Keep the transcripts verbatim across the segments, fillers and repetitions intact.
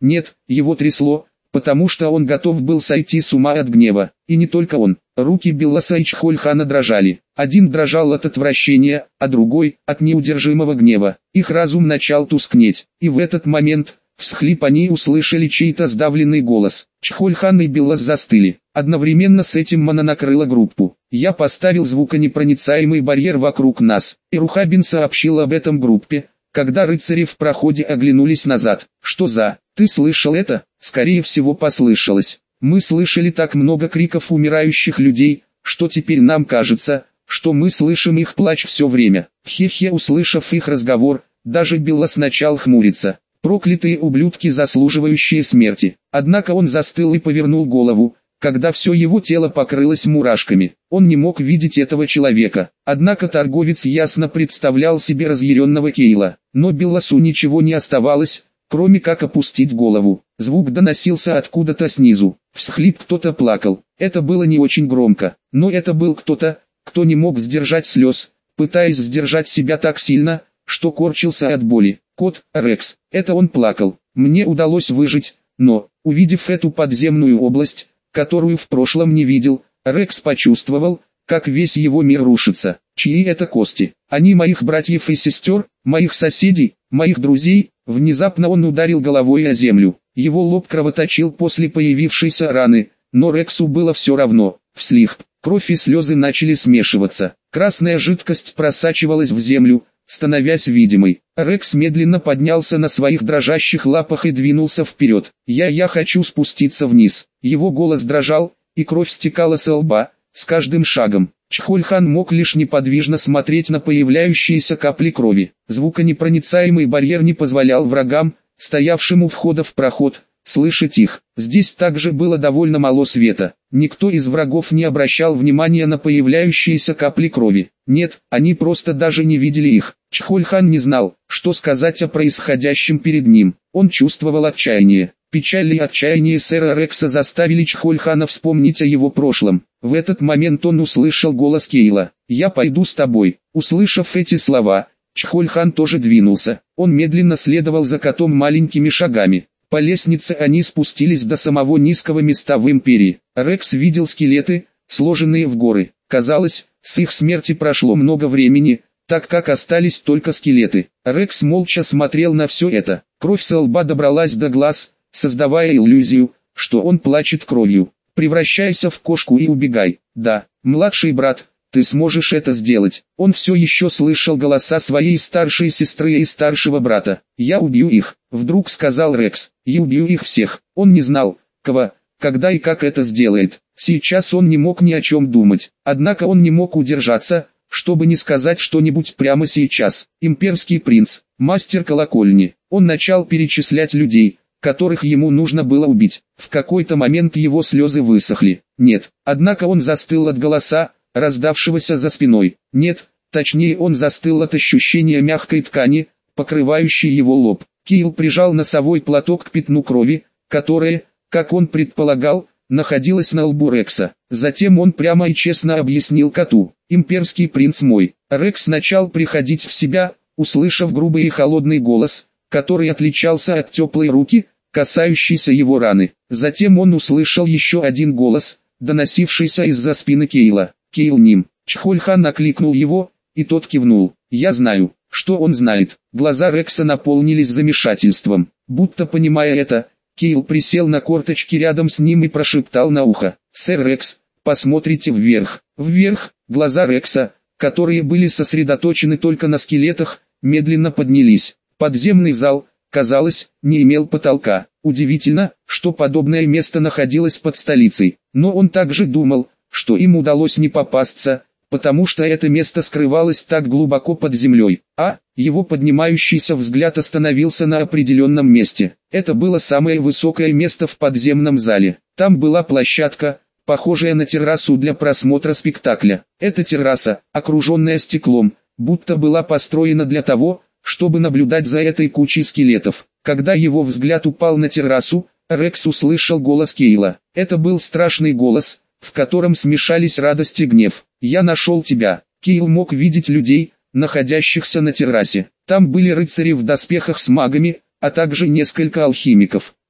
Нет, его трясло, потому что он готов был сойти с ума от гнева. И не только он. Руки Белласа и Чхольхана дрожали. Один дрожал от отвращения, а другой – от неудержимого гнева. Их разум начал тускнеть. И в этот момент, всхлип, они услышали чей-то сдавленный голос. Чхольхан и Беллас застыли. Одновременно с этим Мана накрыла группу. Я поставил звуконепроницаемый барьер вокруг нас. И Рухабин сообщил об этом группе, когда рыцари в проходе оглянулись назад. Что за... Ты слышал это? Скорее всего послышалось. Мы слышали так много криков умирающих людей, что теперь нам кажется, что мы слышим их плач все время. Хе-хе, услышав их разговор, даже Беллас начал хмуриться. Проклятые ублюдки, заслуживающие смерти. Однако он застыл и повернул голову, когда все его тело покрылось мурашками. Он не мог видеть этого человека. Однако торговец ясно представлял себе разъяренного Кейла. Но Белласу ничего не оставалось, кроме как опустить голову. Звук доносился откуда-то снизу. Всхлип, кто-то плакал. Это было не очень громко, но это был кто-то, кто не мог сдержать слез, пытаясь сдержать себя так сильно, что корчился от боли. Кот, Рекс, это он плакал. Мне удалось выжить, но, увидев эту подземную область, которую в прошлом не видел, Рекс почувствовал, как весь его мир рушится. Чьи это кости? Они моих братьев и сестер, моих соседей, моих друзей. Внезапно он ударил головой о землю. Его лоб кровоточил после появившейся раны, но Рексу было все равно. Вслих, кровь и слезы начали смешиваться. Красная жидкость просачивалась в землю, становясь видимой. Рекс медленно поднялся на своих дрожащих лапах и двинулся вперед. «Я, я хочу спуститься вниз». Его голос дрожал, и кровь стекала со лба, с каждым шагом. Чхольхан мог лишь неподвижно смотреть на появляющиеся капли крови. Звуконепроницаемый барьер не позволял врагам, стоявшим у входа в проход, слышать их. Здесь также было довольно мало света. Никто из врагов не обращал внимания на появляющиеся капли крови. Нет, они просто даже не видели их. Чхольхан не знал, что сказать о происходящем перед ним. Он чувствовал отчаяние. Печаль и отчаяние сэра Рекса заставили Чхольхана вспомнить о его прошлом. В этот момент он услышал голос Кейла. «Я пойду с тобой». Услышав эти слова, Чхольхан тоже двинулся. Он медленно следовал за котом маленькими шагами. По лестнице они спустились до самого низкого места в Империи. Рекс видел скелеты, сложенные в горы. Казалось, с их смерти прошло много времени, так как остались только скелеты. Рекс молча смотрел на все это. Кровь со лба добралась до глаз, создавая иллюзию, что он плачет кровью. «Превращайся в кошку и убегай». «Да, младший брат, ты сможешь это сделать». Он все еще слышал голоса своей старшей сестры и старшего брата. «Я убью их», — вдруг сказал Рекс. «Я убью их всех». Он не знал, кого, когда и как это сделает. Сейчас он не мог ни о чем думать. Однако он не мог удержаться, чтобы не сказать что-нибудь прямо сейчас. Имперский принц, мастер колокольни. Он начал перечислять людей, которых ему нужно было убить. В какой-то момент его слезы высохли. Нет, однако он застыл от голоса, раздавшегося за спиной. Нет, точнее он застыл от ощущения мягкой ткани, покрывающей его лоб. Кейл прижал носовой платок к пятну крови, которое, как он предполагал, находилось на лбу Рекса. Затем он прямо и честно объяснил коту: «Имперский принц мой». Рекс начал приходить в себя, услышав грубый и холодный голос, который отличался от теплой руки, касающейся его раны. Затем он услышал еще один голос, доносившийся из-за спины Кейла. «Кейл Ним». Чхольхан окликнул его, и тот кивнул. «Я знаю, что он знает». Глаза Рекса наполнились замешательством. Будто понимая это, Кейл присел на корточки рядом с ним и прошептал на ухо: «Сэр Рекс, посмотрите вверх». Вверх, глаза Рекса, которые были сосредоточены только на скелетах, медленно поднялись. Подземный зал, казалось, не имел потолка. Удивительно, что подобное место находилось под столицей. Но он также думал, что им удалось не попасться, потому что это место скрывалось так глубоко под землей. А, его поднимающийся взгляд остановился на определенном месте. Это было самое высокое место в подземном зале. Там была площадка, похожая на террасу для просмотра спектакля. Эта терраса, окруженная стеклом, будто была построена для того, чтобы наблюдать за этой кучей скелетов. Когда его взгляд упал на террасу, Рекс услышал голос Кейла. Это был страшный голос, в котором смешались радость и гнев. «Я нашел тебя». Кейл мог видеть людей, находящихся на террасе. Там были рыцари в доспехах с магами, а также несколько алхимиков.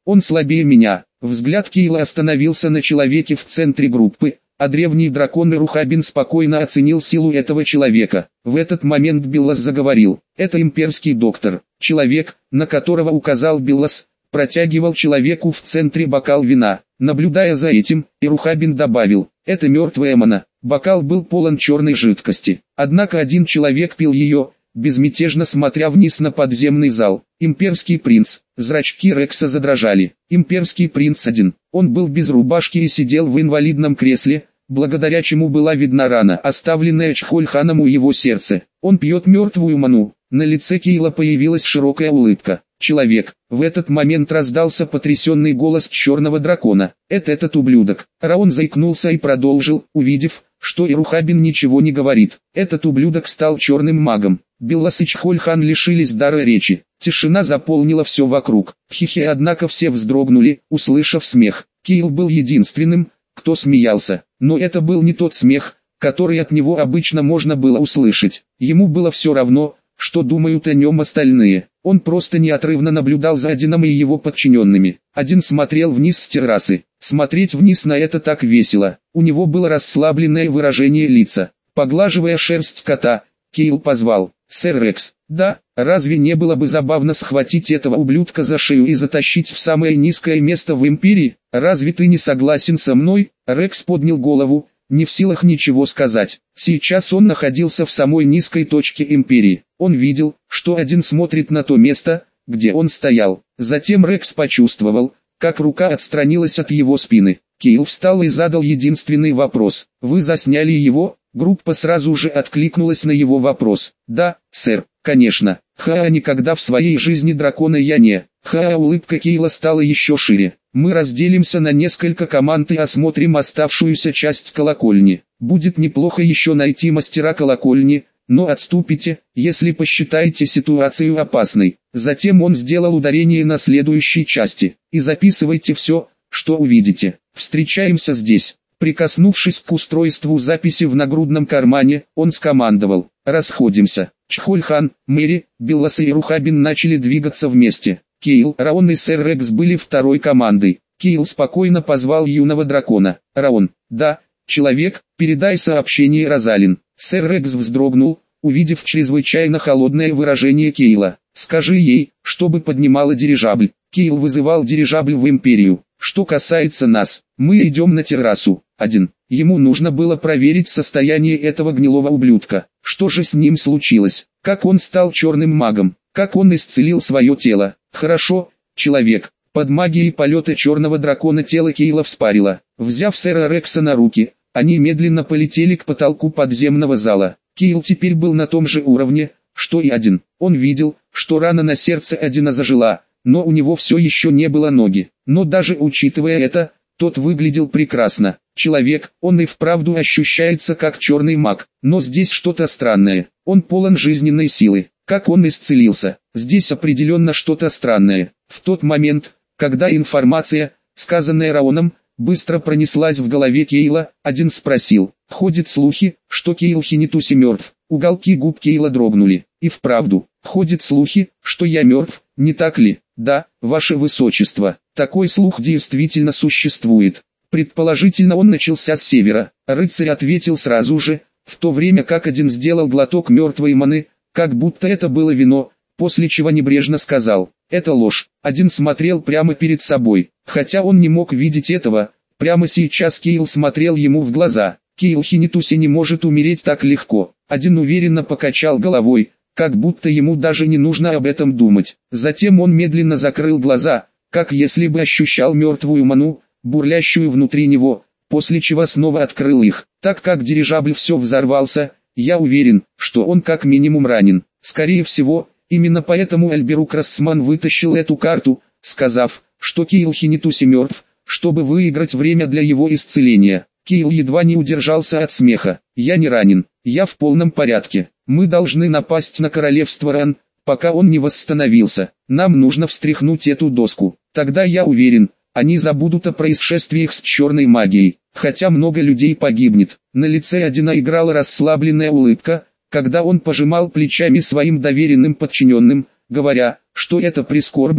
Он слабее меня. Взгляд Кейла остановился на человеке в центре группы, а древний дракон Ирухабин спокойно оценил силу этого человека. В этот момент Биллас заговорил. Это имперский доктор. Человек, на которого указал Биллас, протягивал человеку в центре бокал вина. Наблюдая за этим, Ирухабин добавил: это мертвая мана. Бокал был полон черной жидкости. Однако один человек пил ее, безмятежно смотря вниз на подземный зал. Имперский принц. Зрачки Рекса задрожали. Имперский принц один. Он был без рубашки и сидел в инвалидном кресле, благодаря чему была видна рана, оставленная Чхольханом у его сердца. Он пьет мертвую ману. На лице Кейла появилась широкая улыбка. Человек. В этот момент раздался потрясенный голос черного дракона. Это этот ублюдок. Раон заикнулся и продолжил, увидев, что Ирухабин ничего не говорит. Этот ублюдок стал черным магом. Биллас и Чхольхан лишились дара речи. Тишина заполнила все вокруг. Хихи, однако все вздрогнули, услышав смех. Кейл был единственным, кто смеялся. Но это был не тот смех, который от него обычно можно было услышать. Ему было все равно, что думают о нем остальные. Он просто неотрывно наблюдал за Одином и его подчиненными. Один смотрел вниз с террасы. Смотреть вниз на это так весело. У него было расслабленное выражение лица. Поглаживая шерсть кота, Кейл позвал: «Сэр Рекс». «Да, разве не было бы забавно схватить этого ублюдка за шею и затащить в самое низкое место в Империи? Разве ты не согласен со мной?» Рекс поднял голову, не в силах ничего сказать. Сейчас он находился в самой низкой точке Империи. Он видел, что Один смотрит на то место, где он стоял. Затем Рекс почувствовал, как рука отстранилась от его спины. Кейл встал и задал единственный вопрос: «Вы засняли его?» Группа сразу же откликнулась на его вопрос. «Да, сэр, конечно. Ха, никогда в своей жизни дракона я не...» Ха, улыбка Кейла стала еще шире. «Мы разделимся на несколько команд и осмотрим оставшуюся часть колокольни. Будет неплохо еще найти мастера колокольни, но отступите, если посчитаете ситуацию опасной». Затем он сделал ударение на следующей части. «И записывайте все, что увидите. Встречаемся здесь». Прикоснувшись к устройству записи в нагрудном кармане, он скомандовал: «Расходимся». Чхольхан, Мэри, Биллас и Ирухабин начали двигаться вместе. Кейл, Раон и сэр Рекс были второй командой. Кейл спокойно позвал юного дракона. «Раон». «Да, человек, передай сообщение Розалин». Сэр Рекс вздрогнул, увидев чрезвычайно холодное выражение Кейла. «Скажи ей, чтобы поднимала дирижабль». Кейл вызывал дирижабль в Империю. «Что касается нас, мы идем на террасу». Один. Ему нужно было проверить состояние этого гнилого ублюдка. Что же с ним случилось? Как он стал черным магом? Как он исцелил свое тело? Хорошо, человек. Под магией полета черного дракона тело Кейла вспарило. Взяв сэра Рекса на руки, они медленно полетели к потолку подземного зала. Кейл теперь был на том же уровне, что и Один. Он видел, что рана на сердце Одина зажила, но у него все еще не было ноги. Но даже учитывая это, тот выглядел прекрасно. Человек, он и вправду ощущается как черный маг, но здесь что-то странное. Он полон жизненной силы. Как он исцелился? Здесь определенно что-то странное. В тот момент, когда информация, сказанная Раоном, быстро пронеслась в голове Кейла, Один спросил: «Ходят слухи, что Кейл Хинитуси мертв». Уголки губ Кейла дрогнули. «И вправду, ходят слухи, что я мертв, не так ли?» «Да, ваше высочество, такой слух действительно существует. Предположительно, он начался с севера». Рыцарь ответил сразу же, в то время как Один сделал глоток мертвой маны, как будто это было вино, после чего небрежно сказал: «Это ложь». Один смотрел прямо перед собой, хотя он не мог видеть этого. Прямо сейчас Кейл смотрел ему в глаза. Кейл Хинитуси не может умереть так легко. Один уверенно покачал головой, как будто ему даже не нужно об этом думать. Затем он медленно закрыл глаза, как если бы ощущал мертвую ману, бурлящую внутри него, после чего снова открыл их. Так как дирижабль все взорвался, я уверен, что он как минимум ранен. Скорее всего, именно поэтому Альберук Рассман вытащил эту карту, сказав, что Кейл Хинитуси мертв, чтобы выиграть время для его исцеления. Кейл едва не удержался от смеха. «Я не ранен, я в полном порядке. Мы должны напасть на королевство Ран, пока он не восстановился. Нам нужно встряхнуть эту доску. Тогда я уверен, они забудут о происшествиях с черной магией, хотя много людей погибнет». На лице Одина играла расслабленная улыбка, когда он пожимал плечами своим доверенным подчиненным, говоря, что это прискорбно,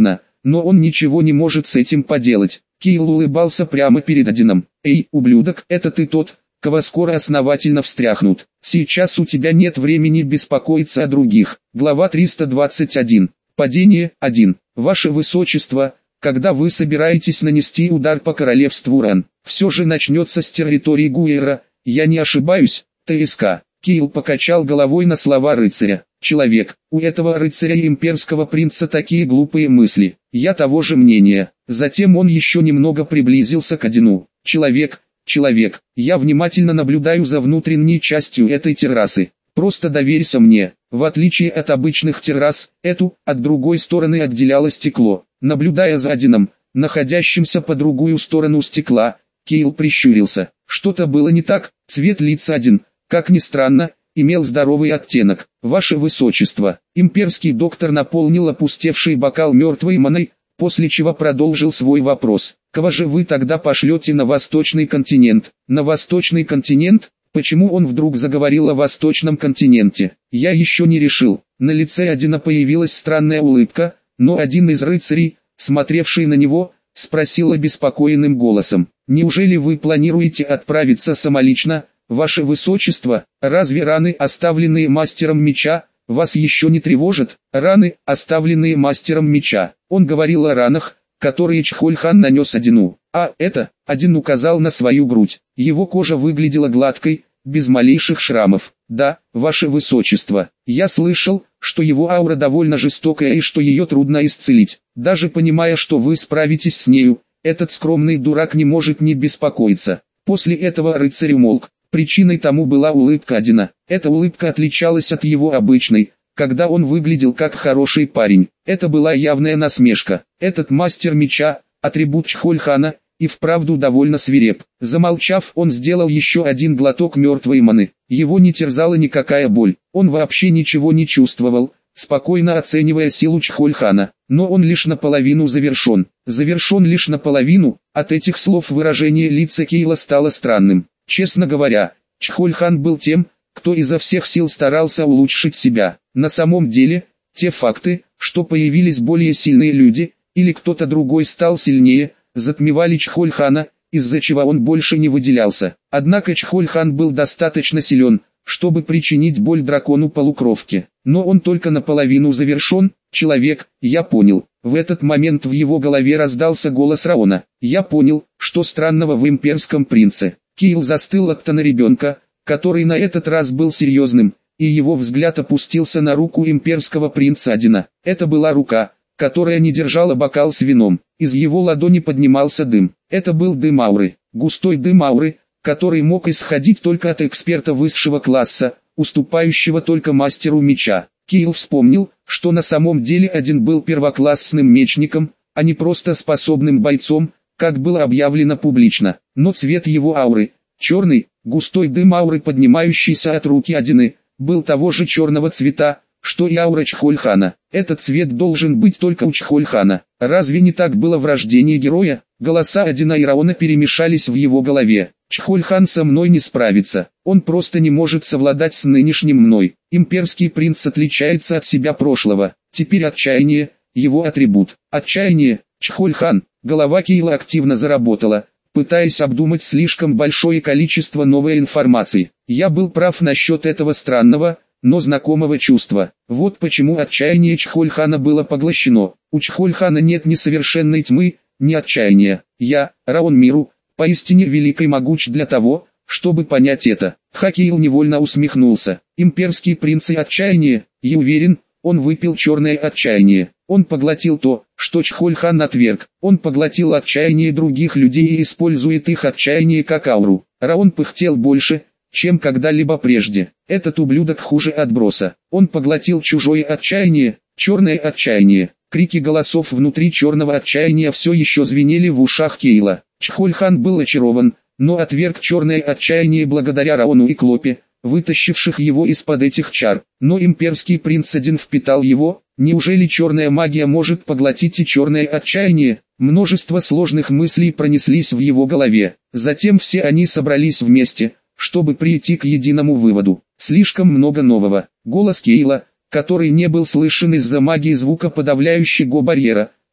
но он ничего не может с этим поделать. Кейл улыбался прямо перед Одином. «Эй, ублюдок, это ты тот, кого скоро основательно встряхнут. Сейчас у тебя нет времени беспокоиться о других». Глава триста двадцать один. Падение. один. Ваше Высочество, когда вы собираетесь нанести удар по королевству Ран, все же начнется с территории Гуэра, я не ошибаюсь, ТСК. Кейл покачал головой на слова рыцаря. Человек, у этого рыцаря и имперского принца такие глупые мысли. Я того же мнения. Затем он еще немного приблизился к Одину. Человек, человек, я внимательно наблюдаю за внутренней частью этой террасы. Просто доверься мне. В отличие от обычных террас, эту, от другой стороны отделяло стекло. Наблюдая за Одином, находящимся по другую сторону стекла, Кейл прищурился. Что-то было не так, цвет лица Один, как ни странно, имел здоровый оттенок. Ваше Высочество, имперский доктор наполнил опустевший бокал мертвой маной, после чего продолжил свой вопрос. Кого же вы тогда пошлете на Восточный континент? На Восточный континент? Почему он вдруг заговорил о Восточном континенте? Я еще не решил. На лице Одина появилась странная улыбка, но один из рыцарей, смотревший на него, спросил обеспокоенным голосом. Неужели вы планируете отправиться самолично, Ваше Высочество? Разве раны, оставленные мастером меча, вас еще не тревожат? Раны, оставленные мастером меча. Он говорил о ранах, которые Чхоль-хан нанес Одину. А это, Один указал на свою грудь. Его кожа выглядела гладкой, без малейших шрамов. Да, Ваше Высочество, я слышал, что его аура довольно жестокая и что ее трудно исцелить. Даже понимая, что вы справитесь с нею, этот скромный дурак не может не беспокоиться. После этого рыцарь умолк. Причиной тому была улыбка Одина. Эта улыбка отличалась от его обычной, когда он выглядел как хороший парень. Это была явная насмешка. Этот мастер меча, атрибут Чхоль-хана, и вправду довольно свиреп. Замолчав, он сделал еще один глоток мертвой маны. Его не терзала никакая боль. Он вообще ничего не чувствовал, спокойно оценивая силу Чхоль-хана. Но он лишь наполовину завершен. Завершен лишь наполовину. От этих слов выражение лица Кейла стало странным. Честно говоря, Чхоль-хан был тем, кто изо всех сил старался улучшить себя. На самом деле, те факты, что появились более сильные люди, или кто-то другой стал сильнее, затмевали Чхоль-хана, из-за чего он больше не выделялся. Однако Чхоль-хан был достаточно силен, чтобы причинить боль дракону-полукровке. Но он только наполовину завершен. Человек, я понял. В этот момент в его голове раздался голос Раона. Я понял, что странного в имперском принце. Кейл застыл от тона ребенка, который на этот раз был серьезным, и его взгляд опустился на руку имперского принца Одина. Это была рука, которая не держала бокал с вином. Из его ладони поднимался дым. Это был дым ауры, густой дым ауры, который мог исходить только от эксперта высшего класса, уступающего только мастеру меча. Кейл вспомнил, что на самом деле Один был первоклассным мечником, а не просто способным бойцом, как было объявлено публично. Но цвет его ауры, черный, густой дым ауры, поднимающийся от руки Одины, был того же черного цвета, что и аура Чхоль-хана. Этот цвет должен быть только у Чхоль-хана. Разве не так было в рождении героя? Голоса Одина и Раона перемешались в его голове. Чхоль-хан со мной не справится. Он просто не может совладать с нынешним мной. Имперский принц отличается от себя прошлого. Теперь отчаяние, его атрибут. Отчаяние, Чхоль-хан. Голова Кейла активно заработала, пытаясь обдумать слишком большое количество новой информации. Я был прав насчет этого странного, но знакомого чувства. Вот почему отчаяние Чхоль-хана было поглощено. У Чхоль-хана нет ни совершенной тьмы, ни отчаяния. Я, Раон Миру, поистине велик и могуч для того, чтобы понять это. Хакейл невольно усмехнулся. Имперский принц и отчаяние, я уверен, он выпил черное отчаяние. Он поглотил то, что Чхоль-хан отверг. Он поглотил отчаяние других людей и использует их отчаяние как ауру. Раон пыхтел больше, чем когда-либо прежде. Этот ублюдок хуже отброса. Он поглотил чужое отчаяние, черное отчаяние. Крики голосов внутри черного отчаяния все еще звенели в ушах Кейла. Чхоль-хан был очарован, но отверг черное отчаяние благодаря Раону и Клопе, вытащивших его из-под этих чар. Но имперский принц Один впитал его. Неужели черная магия может поглотить и черное отчаяние? Множество сложных мыслей пронеслись в его голове. Затем все они собрались вместе, чтобы прийти к единому выводу. Слишком много нового. Голос Кейла, который не был слышен из-за магии звукоподавляющего барьера,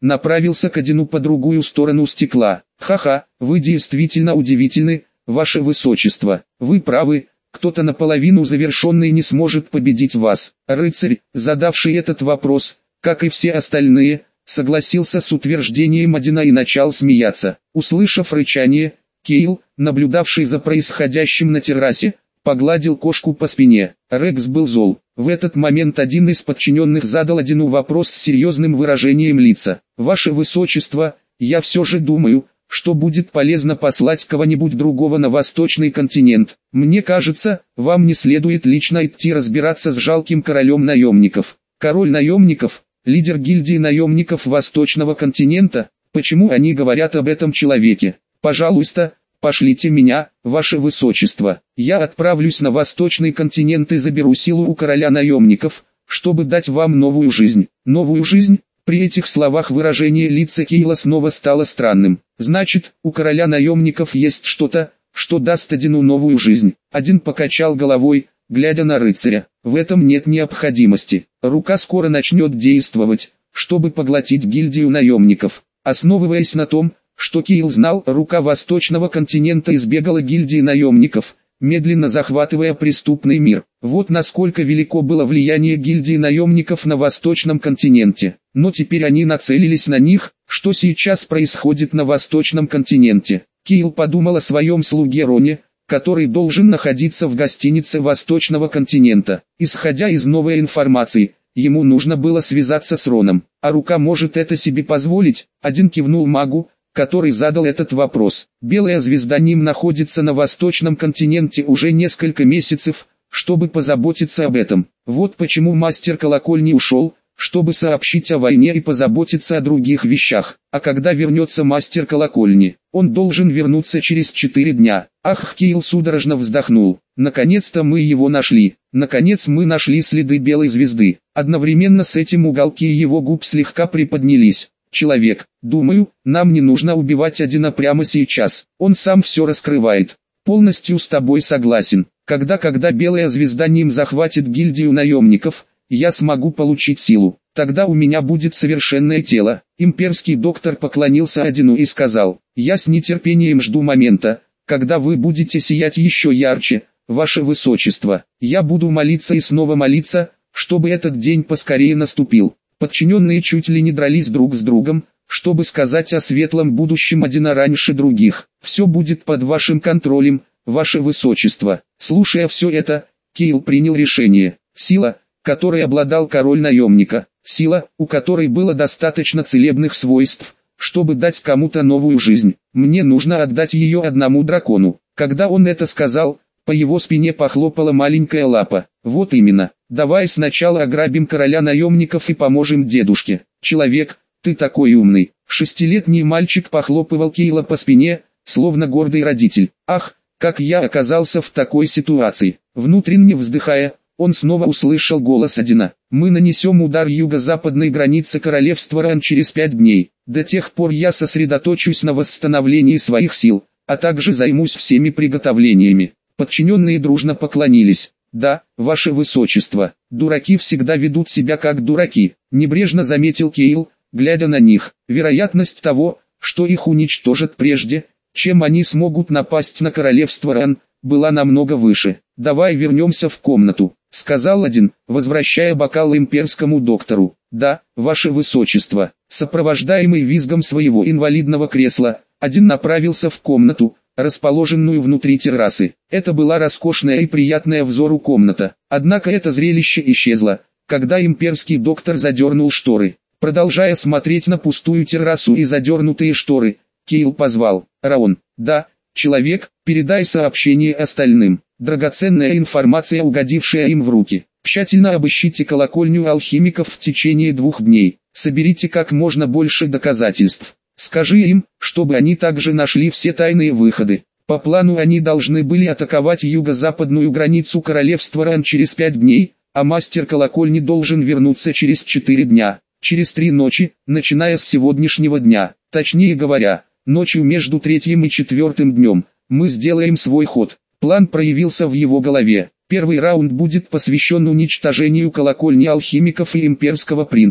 направился к Одину по другую сторону стекла. «Ха-ха, вы действительно удивительны, ваше высочество. Вы правы, кто-то наполовину завершенный не сможет победить вас». Рыцарь, задавший этот вопрос, как и все остальные, согласился с утверждением Одина и начал смеяться. Услышав рычание, Кейл, наблюдавший за происходящим на террасе, погладил кошку по спине. Рекс был зол. В этот момент один из подчиненных задал Одину вопрос с серьезным выражением лица. «Ваше высочество, я все же думаю, что будет полезно послать кого-нибудь другого на восточный континент. Мне кажется, вам не следует лично идти разбираться с жалким королем наемников». Король наемников, лидер гильдии наемников восточного континента, почему они говорят об этом человеке? «Пожалуйста, пошлите меня, ваше высочество. Я отправлюсь на восточный континент и заберу силу у короля наемников, чтобы дать вам новую жизнь». Новую жизнь? При этих словах выражение лица Кейла снова стало странным. Значит, у короля наемников есть что-то, что даст Одину новую жизнь. Один покачал головой, глядя на рыцаря. В этом нет необходимости. Рука скоро начнет действовать, чтобы поглотить гильдию наемников. Основываясь на том, что Кейл знал, рука восточного континента избегала гильдии наемников, медленно захватывая преступный мир. Вот насколько велико было влияние гильдии наемников на восточном континенте. Но теперь они нацелились на них. Что сейчас происходит на восточном континенте? Кейл подумал о своем слуге Роне, который должен находиться в гостинице восточного континента. Исходя из новой информации, ему нужно было связаться с Роном. А рука может это себе позволить? Один кивнул магу, который задал этот вопрос. Белая звезда Ним находится на восточном континенте уже несколько месяцев, чтобы позаботиться об этом. Вот почему мастер колокольни ушел, чтобы сообщить о войне и позаботиться о других вещах. А когда вернется мастер колокольни? Он должен вернуться через четыре дня. Ах, Кейл судорожно вздохнул. Наконец-то мы его нашли. Наконец мы нашли следы белой звезды. Одновременно с этим уголки его губ слегка приподнялись. «Человек, думаю, нам не нужно убивать Одина прямо сейчас. Он сам все раскрывает. Полностью с тобой согласен. Когда когда белая звезда Ним захватит гильдию наемников, я смогу получить силу. Тогда у меня будет совершенное тело». Имперский доктор поклонился Одину и сказал: «Я с нетерпением жду момента, когда вы будете сиять еще ярче, ваше высочество. Я буду молиться и снова молиться, чтобы этот день поскорее наступил». Подчиненные чуть ли не дрались друг с другом, чтобы сказать о светлом будущем Одина раньше других. «Все будет под вашим контролем, ваше высочество». Слушая все это, Кейл принял решение. Сила, которой обладал король наемника, сила, у которой было достаточно целебных свойств, чтобы дать кому-то новую жизнь. Мне нужно отдать ее одному дракону. Когда он это сказал, по его спине похлопала маленькая лапа. «Вот именно. Давай сначала ограбим короля наемников и поможем дедушке». «Человек, ты такой умный». Шестилетний мальчик похлопывал Кейла по спине, словно гордый родитель. «Ах, как я оказался в такой ситуации». Внутренне вздыхая, он снова услышал голос Одина. «Мы нанесем удар юго-западной границы королевства Ран через пять дней. До тех пор я сосредоточусь на восстановлении своих сил, а также займусь всеми приготовлениями». Подчиненные дружно поклонились. «Да, ваше высочество, дураки всегда ведут себя как дураки», небрежно заметил Кейл, глядя на них. Вероятность того, что их уничтожат прежде, чем они смогут напасть на королевство Ран, была намного выше. «Давай вернемся в комнату», — сказал один, возвращая бокал имперскому доктору. «Да, ваше высочество». Сопровождаемый визгом своего инвалидного кресла, один направился в комнату, расположенную внутри террасы. Это была роскошная и приятная взору комната. Однако это зрелище исчезло, когда имперский доктор задернул шторы. Продолжая смотреть на пустую террасу и задернутые шторы, Кейл позвал: «Раон». «Да, человек, передай сообщение остальным. Драгоценная информация, угодившая им в руки. Тщательно обыщите колокольню алхимиков в течение двух дней. Соберите как можно больше доказательств. Скажи им, чтобы они также нашли все тайные выходы. По плану они должны были атаковать юго-западную границу королевства Ран через пять дней, а мастер колокольни должен вернуться через четыре дня, через три ночи, начиная с сегодняшнего дня. Точнее говоря, ночью между третьим и четвертым днем, мы сделаем свой ход». План проявился в его голове. Первый раунд будет посвящен уничтожению колокольни алхимиков и имперского принца.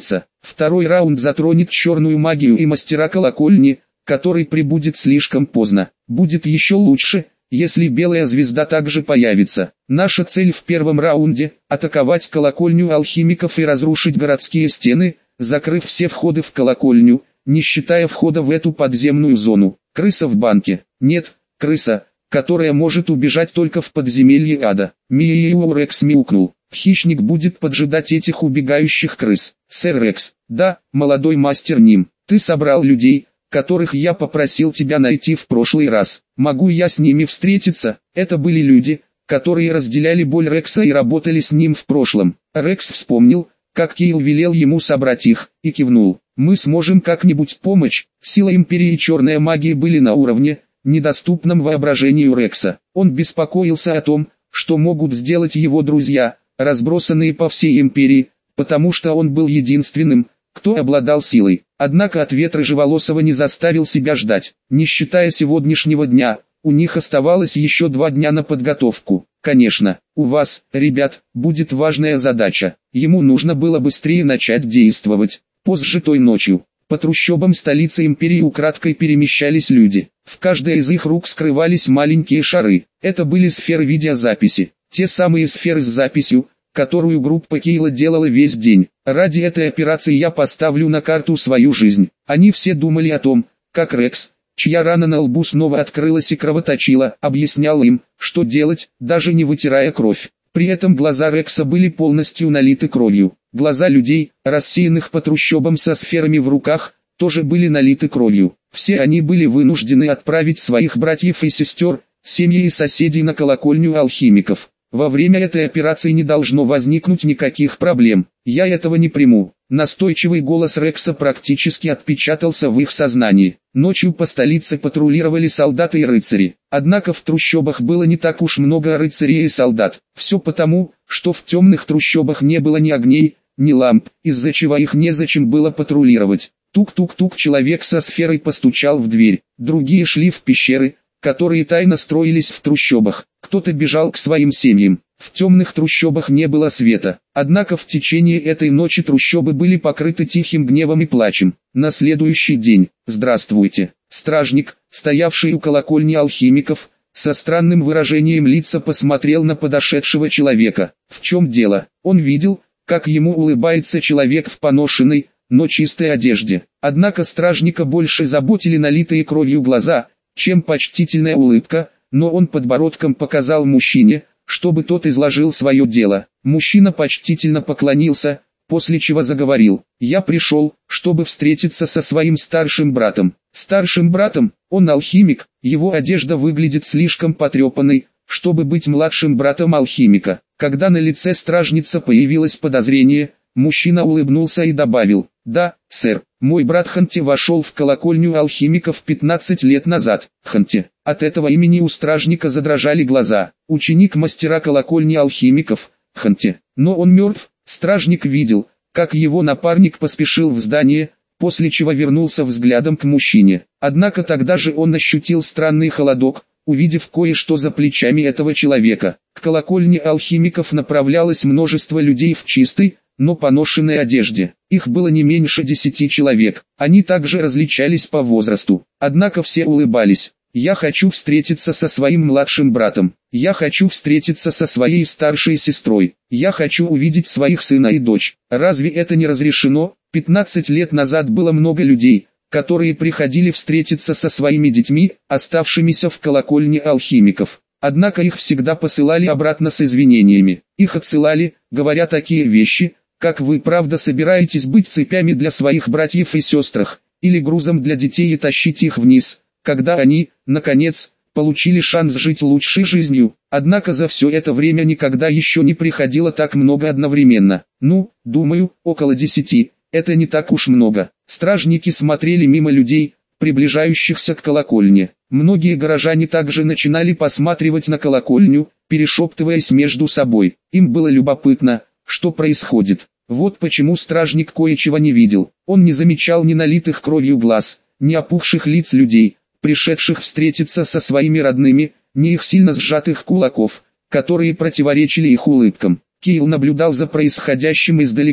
Второй раунд затронет черную магию и мастера колокольни, который прибудет слишком поздно. Будет еще лучше, если белая звезда также появится. Наша цель в первом раунде – атаковать колокольню алхимиков и разрушить городские стены, закрыв все входы в колокольню, не считая входа в эту подземную зону. Крыса в банке. Нет, крыса, которая может убежать только в подземелье ада. Миу Рекс мяукнул. Хищник будет поджидать этих убегающих крыс. Сэр Рекс. Да, молодой мастер Ним. Ты собрал людей, которых я попросил тебя найти в прошлый раз. Могу я с ними встретиться? Это были люди, которые разделяли боль Рекса и работали с ним в прошлом. Рекс вспомнил, как Кейл велел ему собрать их, и кивнул. Мы сможем как-нибудь помочь. Сила Империи и черная магия были на уровне, недоступном воображению Рекса. Он беспокоился о том, что могут сделать его друзья, разбросанные по всей Империи, потому что он был единственным, кто обладал силой. Однако ответ Рыжеволосого не заставил себя ждать. Не считая сегодняшнего дня, у них оставалось еще два дня на подготовку. Конечно, у вас, ребят, будет важная задача. Ему нужно было быстрее начать действовать. Позже той ночью, по трущобам столицы Империи украдкой перемещались люди. В каждой из их рук скрывались маленькие шары. Это были сферы видеозаписи. Те самые сферы с записью, которую группа Кейла делала весь день. Ради этой операции я поставлю на карту свою жизнь. Они все думали о том, как Рекс, чья рана на лбу снова открылась и кровоточила, объяснял им, что делать, даже не вытирая кровь. При этом глаза Рекса были полностью налиты кровью. Глаза людей, рассеянных по трущобам со сферами в руках, тоже были налиты кровью. Все они были вынуждены отправить своих братьев и сестер, семьи и соседей на колокольню алхимиков. Во время этой операции не должно возникнуть никаких проблем. Я этого не приму. Настойчивый голос Рекса практически отпечатался в их сознании. Ночью по столице патрулировали солдаты и рыцари. Однако в трущобах было не так уж много рыцарей и солдат. Все потому, что в темных трущобах не было ни огней, ни ламп, из-за чего их незачем было патрулировать. Тук-тук-тук, человек со сферой постучал в дверь. Другие шли в пещеры, которые тайно строились в трущобах. Кто-то бежал к своим семьям. В темных трущобах не было света. Однако в течение этой ночи трущобы были покрыты тихим гневом и плачем. На следующий день, здравствуйте, стражник, стоявший у колокольни алхимиков, со странным выражением лица посмотрел на подошедшего человека. В чем дело? Он видел, как ему улыбается человек в поношенной, но чистой одежде. Однако стражника больше заботили налитые кровью глаза, чем почтительная улыбка, но он подбородком показал мужчине, чтобы тот изложил свое дело. Мужчина почтительно поклонился, после чего заговорил. «Я пришел, чтобы встретиться со своим старшим братом». Старшим братом? Он алхимик, его одежда выглядит слишком потрепанной, чтобы быть младшим братом алхимика. Когда на лице стражницы появилось подозрение, мужчина улыбнулся и добавил: «Да, сэр, мой брат Ханти вошел в колокольню алхимиков пятнадцать лет назад». Ханти. От этого имени у стражника задрожали глаза. Ученик мастера колокольни алхимиков, Ханти. Но он мертв. Стражник видел, как его напарник поспешил в здание, после чего вернулся взглядом к мужчине. Однако тогда же он ощутил странный холодок, увидев кое-что за плечами этого человека. К колокольне алхимиков направлялось множество людей в чистой, но поношенной одежде. Их было не меньше десяти человек. Они также различались по возрасту. Однако все улыбались. «Я хочу встретиться со своим младшим братом. Я хочу встретиться со своей старшей сестрой. Я хочу увидеть своих сына и дочь». Разве это не разрешено? пятнадцать лет назад было много людей, которые приходили встретиться со своими детьми, оставшимися в колокольне алхимиков. Однако их всегда посылали обратно с извинениями. Их отсылали, говоря такие вещи, как: «Вы правда собираетесь быть цепями для своих братьев и сестрах, или грузом для детей и тащить их вниз», когда они, наконец, получили шанс жить лучшей жизнью. Однако за все это время никогда еще не приходило так много одновременно. Ну, думаю, около десяти. Это не так уж много. Стражники смотрели мимо людей, приближающихся к колокольне. Многие горожане также начинали посматривать на колокольню, перешептываясь между собой. Им было любопытно, что происходит. Вот почему стражник кое-чего не видел. Он не замечал ни налитых кровью глаз, ни опухших лиц людей, пришедших встретиться со своими родными, ни их сильно сжатых кулаков, которые противоречили их улыбкам. Кейл наблюдал за происходящим издалека.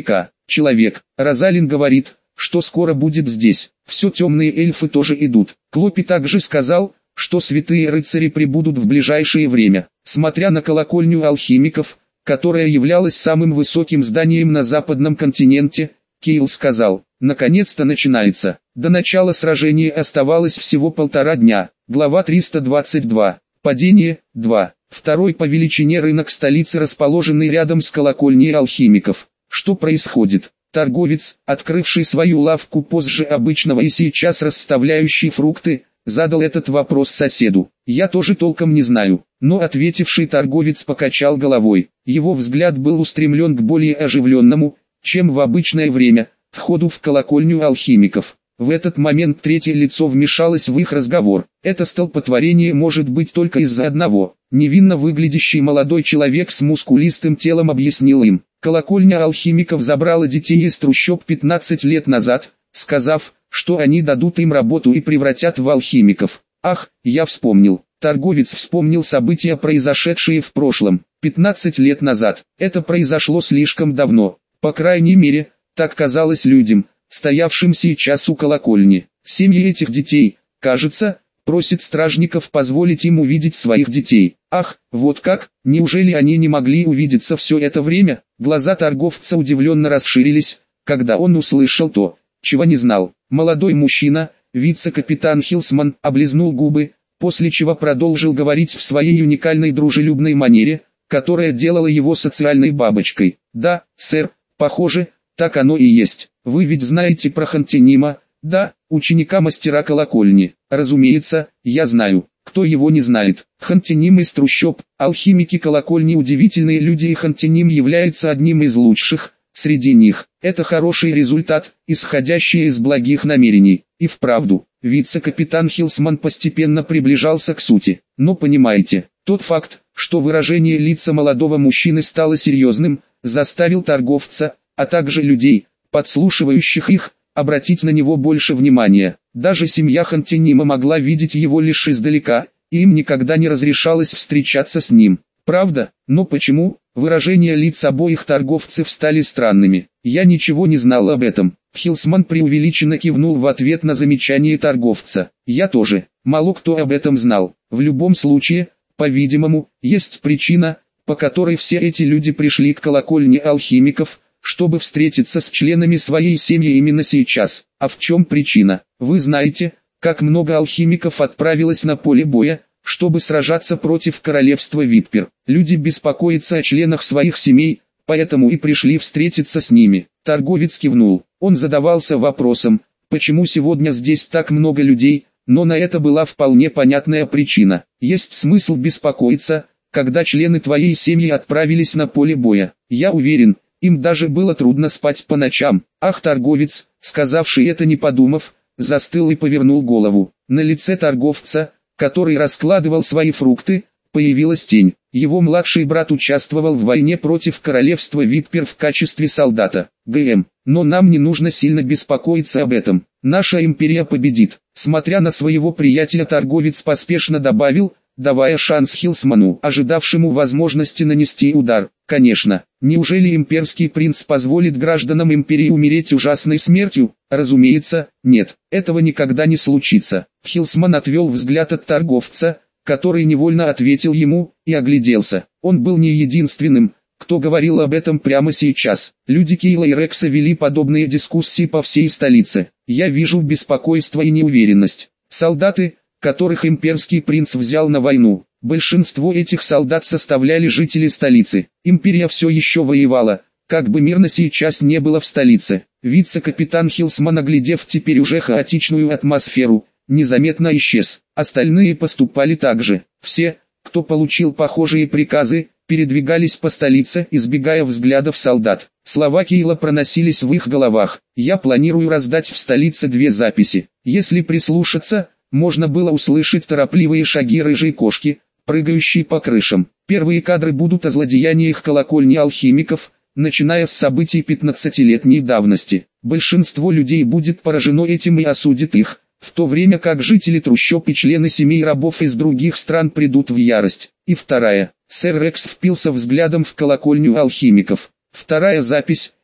человек. Розалин говорит, что скоро будет здесь. Все темные эльфы тоже идут. Клопи также сказал, что святые рыцари прибудут в ближайшее время. Смотря на колокольню алхимиков, которая являлась самым высоким зданием на западном континенте, Кейл сказал: «Наконец-то начинается». До начала сражения оставалось всего полтора дня. Глава триста двадцать два. Падение. два. Второй по величине рынок столицы, расположенный рядом с колокольней алхимиков. Что происходит? Торговец, открывший свою лавку позже обычного и сейчас расставляющий фрукты, задал этот вопрос соседу. «Я тоже толком не знаю», но ответивший торговец покачал головой. Его взгляд был устремлен к более оживленному, чем в обычное время, входу в колокольню алхимиков. В этот момент третье лицо вмешалось в их разговор. Это столпотворение может быть только из-за одного. Невинно выглядящий молодой человек с мускулистым телом объяснил им. Колокольня алхимиков забрала детей из трущоб пятнадцать лет назад, сказав, что они дадут им работу и превратят в алхимиков. Ах, я вспомнил. Торговец вспомнил события, произошедшие в прошлом. пятнадцать лет назад. Это произошло слишком давно. По крайней мере, так казалось людям, стоявшим сейчас у колокольни. Семьи этих детей, кажется, просят стражников позволить им увидеть своих детей. Ах, вот как, неужели они не могли увидеться все это время? Глаза торговца удивленно расширились, когда он услышал то, чего не знал. Молодой мужчина, вице-капитан Хилсман, облизнул губы, после чего продолжил говорить в своей уникальной дружелюбной манере, которая делала его социальной бабочкой. «Да, сэр, похоже, так оно и есть. Вы ведь знаете про Хантинима, да, ученика мастера колокольни? Разумеется, я знаю. Кто его не знает? Хантиним из трущоб, алхимики колокольни, удивительные люди, и Хантиним является одним из лучших среди них. Это хороший результат, исходящий из благих намерений. И вправду, вице-капитан Хилсман постепенно приближался к сути. Но понимаете, тот факт, что выражение лица молодого мужчины стало серьезным, заставил торговца, а также людей, подслушивающих их, обратить на него больше внимания. Даже семья Хантинима могла видеть его лишь издалека, и им никогда не разрешалось встречаться с ним. Правда? Но почему? Выражения лиц обоих торговцев стали странными. Я ничего не знал об этом. Хилсман преувеличенно кивнул в ответ на замечание торговца. Я тоже. Мало кто об этом знал. В любом случае, по-видимому, есть причина, по которой все эти люди пришли к колокольне алхимиков, чтобы встретиться с членами своей семьи именно сейчас. А в чем причина? Вы знаете, как много алхимиков отправилось на поле боя, чтобы сражаться против королевства Витпер. Люди беспокоятся о членах своих семей, поэтому и пришли встретиться с ними. Торговец кивнул. Он задавался вопросом, почему сегодня здесь так много людей, но на это была вполне понятная причина. Есть смысл беспокоиться, когда члены твоей семьи отправились на поле боя. Я уверен, им даже было трудно спать по ночам. Ах, торговец, сказавший это не подумав, застыл и повернул голову. На лице торговца, который раскладывал свои фрукты, появилась тень. Его младший брат участвовал в войне против королевства Витпер в качестве солдата. ГМ. Но нам не нужно сильно беспокоиться об этом. Наша империя победит. Смотря на своего приятеля, торговец поспешно добавил, давая шанс Хилсману, ожидавшему возможности нанести удар. Конечно, неужели имперский принц позволит гражданам империи умереть ужасной смертью? Разумеется, нет, этого никогда не случится. Хилсман отвел взгляд от торговца, который невольно ответил ему, и огляделся. Он был не единственным, кто говорил об этом прямо сейчас. Люди Кейла и Рекса вели подобные дискуссии по всей столице. Я вижу беспокойство и неуверенность. Солдаты, которых имперский принц взял на войну. Большинство этих солдат составляли жители столицы. Империя все еще воевала, как бы мирно сейчас не было в столице. Вице-капитан Хилсман, оглядев теперь уже хаотичную атмосферу, незаметно исчез. Остальные поступали так же. Все, кто получил похожие приказы, передвигались по столице, избегая взглядов солдат. Слова Кейла проносились в их головах. Я планирую раздать в столице две записи. Если прислушаться, можно было услышать торопливые шаги рыжей кошки, прыгающей по крышам. Первые кадры будут о злодеяниях колокольни алхимиков, начиная с событий пятнадцатилетней давности. Большинство людей будет поражено этим и осудит их, в то время как жители трущоб и члены семей рабов из других стран придут в ярость. И вторая. Сэр Рекс впился взглядом в колокольню алхимиков. Вторая запись.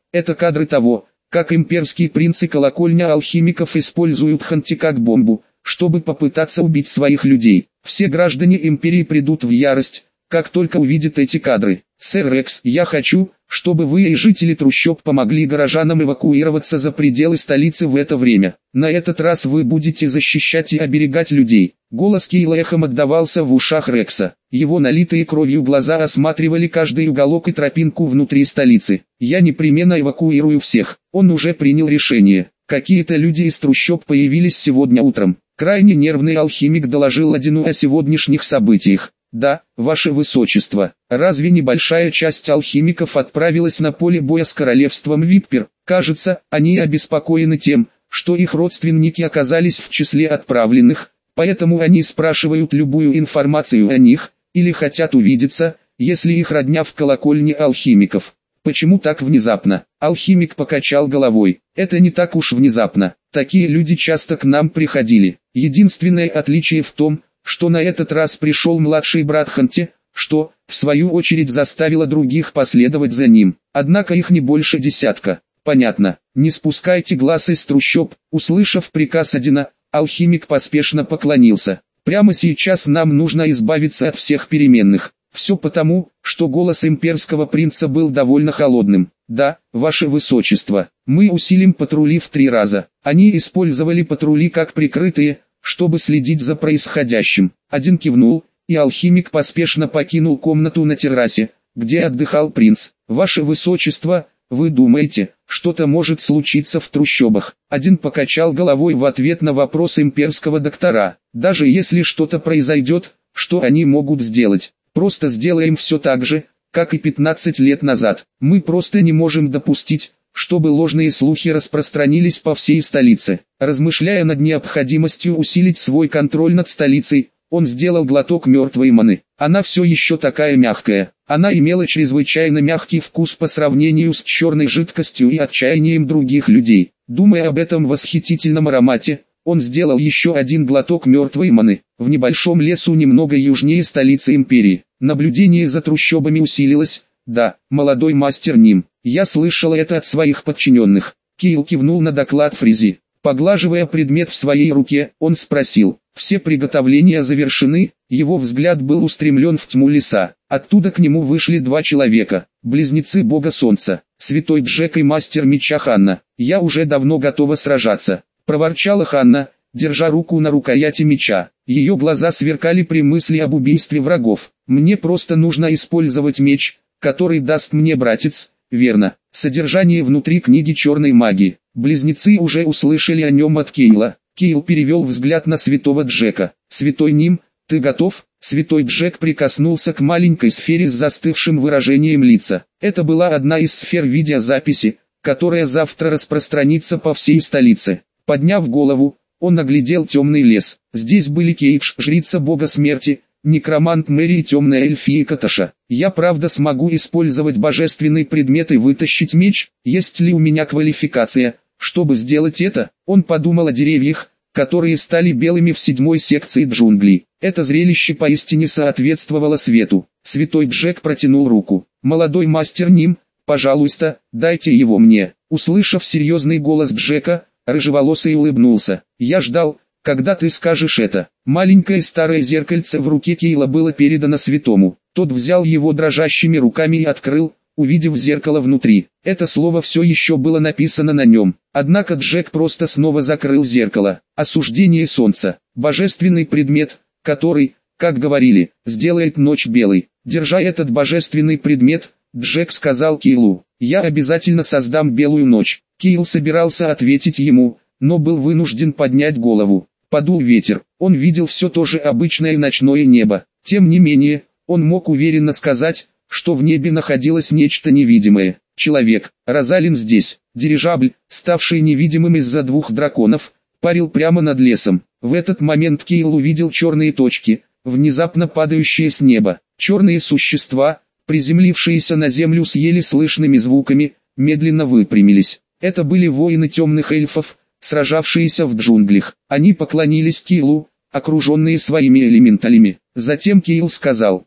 Это кадры того, как имперский принц и колокольня алхимиков используют Ханти как бомбу, чтобы попытаться убить своих людей. Все граждане империи придут в ярость, как только увидят эти кадры. Сэр Рекс, я хочу, чтобы вы и жители трущоб помогли горожанам эвакуироваться за пределы столицы в это время. На этот раз вы будете защищать и оберегать людей. Голос Кейла эхом отдавался в ушах Рекса. Его налитые кровью глаза осматривали каждый уголок и тропинку внутри столицы. Я непременно эвакуирую всех. Он уже принял решение. Какие-то люди из трущоб появились сегодня утром. Крайне нервный алхимик доложил Ладину о сегодняшних событиях. Да, ваше высочество, разве небольшая часть алхимиков отправилась на поле боя с королевством Виппер? Кажется, они обеспокоены тем, что их родственники оказались в числе отправленных, поэтому они спрашивают любую информацию о них, или хотят увидеться, если их родня в колокольне алхимиков. Почему так внезапно? Алхимик покачал головой. Это не так уж внезапно. Такие люди часто к нам приходили. Единственное отличие в том, что на этот раз пришел младший брат Ханти, что, в свою очередь, заставило других последовать за ним. Однако их не больше десятка. Понятно. Не спускайте глаз из трущоб. Услышав приказ Одина, алхимик поспешно поклонился. Прямо сейчас нам нужно избавиться от всех переменных. Все потому, что голос имперского принца был довольно холодным. Да, ваше высочество, мы усилим патрули в три раза. Они использовали патрули как прикрытые, чтобы следить за происходящим. Один кивнул, и алхимик поспешно покинул комнату на террасе, где отдыхал принц. Ваше высочество, вы думаете, что-то может случиться в трущобах? Один покачал головой в ответ на вопрос имперского доктора. Даже если что-то произойдет, что они могут сделать? Просто сделаем все так же, как и пятнадцать лет назад. Мы просто не можем допустить, чтобы ложные слухи распространились по всей столице. Размышляя над необходимостью усилить свой контроль над столицей, он сделал глоток мертвой маны. Она все еще такая мягкая. Она имела чрезвычайно мягкий вкус по сравнению с черной жидкостью и отчаянием других людей. Думая об этом восхитительном аромате, он сделал еще один глоток мертвой маны. В небольшом лесу немного южнее столицы империи. Наблюдение за трущобами усилилось. Да, молодой мастер Ним, я слышал это от своих подчиненных. Кейл кивнул на доклад Фризи. Поглаживая предмет в своей руке, он спросил. Все приготовления завершены, его взгляд был устремлен в тьму леса. Оттуда к нему вышли два человека, близнецы бога солнца, святой Джек и мастер меча Ханна. Я уже давно готова сражаться, проворчала Ханна, держа руку на рукояти меча. Ее глаза сверкали при мысли об убийстве врагов. Мне просто нужно использовать меч, который даст мне братец, верно. Содержание внутри книги черной магии. Близнецы уже услышали о нем от Кейла. Кейл перевел взгляд на святого Джека. «Святой Ним, ты готов?» Святой Джек прикоснулся к маленькой сфере с застывшим выражением лица. Это была одна из сфер видеозаписи, которая завтра распространится по всей столице. Подняв голову, он оглядел темный лес. Здесь были Кейдж, жрица бога смерти, некромант Мэри и темная эльфийка Таша. Я правда смогу использовать божественный предмет и вытащить меч? Есть ли у меня квалификация, чтобы сделать это? Он подумал о деревьях, которые стали белыми в седьмой секции джунглей. Это зрелище поистине соответствовало свету. Святой Джек протянул руку. «Молодой мастер Ним, пожалуйста, дайте его мне». Услышав серьезный голос Джека, рыжеволосый улыбнулся. «Я ждал, когда ты скажешь это». Маленькое старое зеркальце в руке Кейла было передано святому. Тот взял его дрожащими руками и открыл, увидев зеркало внутри. Это слово все еще было написано на нем. Однако Джек просто снова закрыл зеркало. Осуждение солнца. Божественный предмет, который, как говорили, сделает ночь белой. Держа этот божественный предмет, Джек сказал Кейлу: «Я обязательно создам белую ночь». Кейл собирался ответить ему, но был вынужден поднять голову. Подул ветер. Он видел все то же обычное ночное небо. Тем не менее, он мог уверенно сказать, что в небе находилось нечто невидимое. Человек. Розалин здесь. Дирижабль, ставший невидимым из-за двух драконов, парил прямо над лесом. В этот момент Кейл увидел черные точки, внезапно падающие с неба. Черные существа, приземлившиеся на землю с еле слышными звуками, медленно выпрямились. Это были воины темных эльфов, сражавшиеся в джунглях. Они поклонились Кейлу, окруженные своими элементалями. Затем Кейл сказал: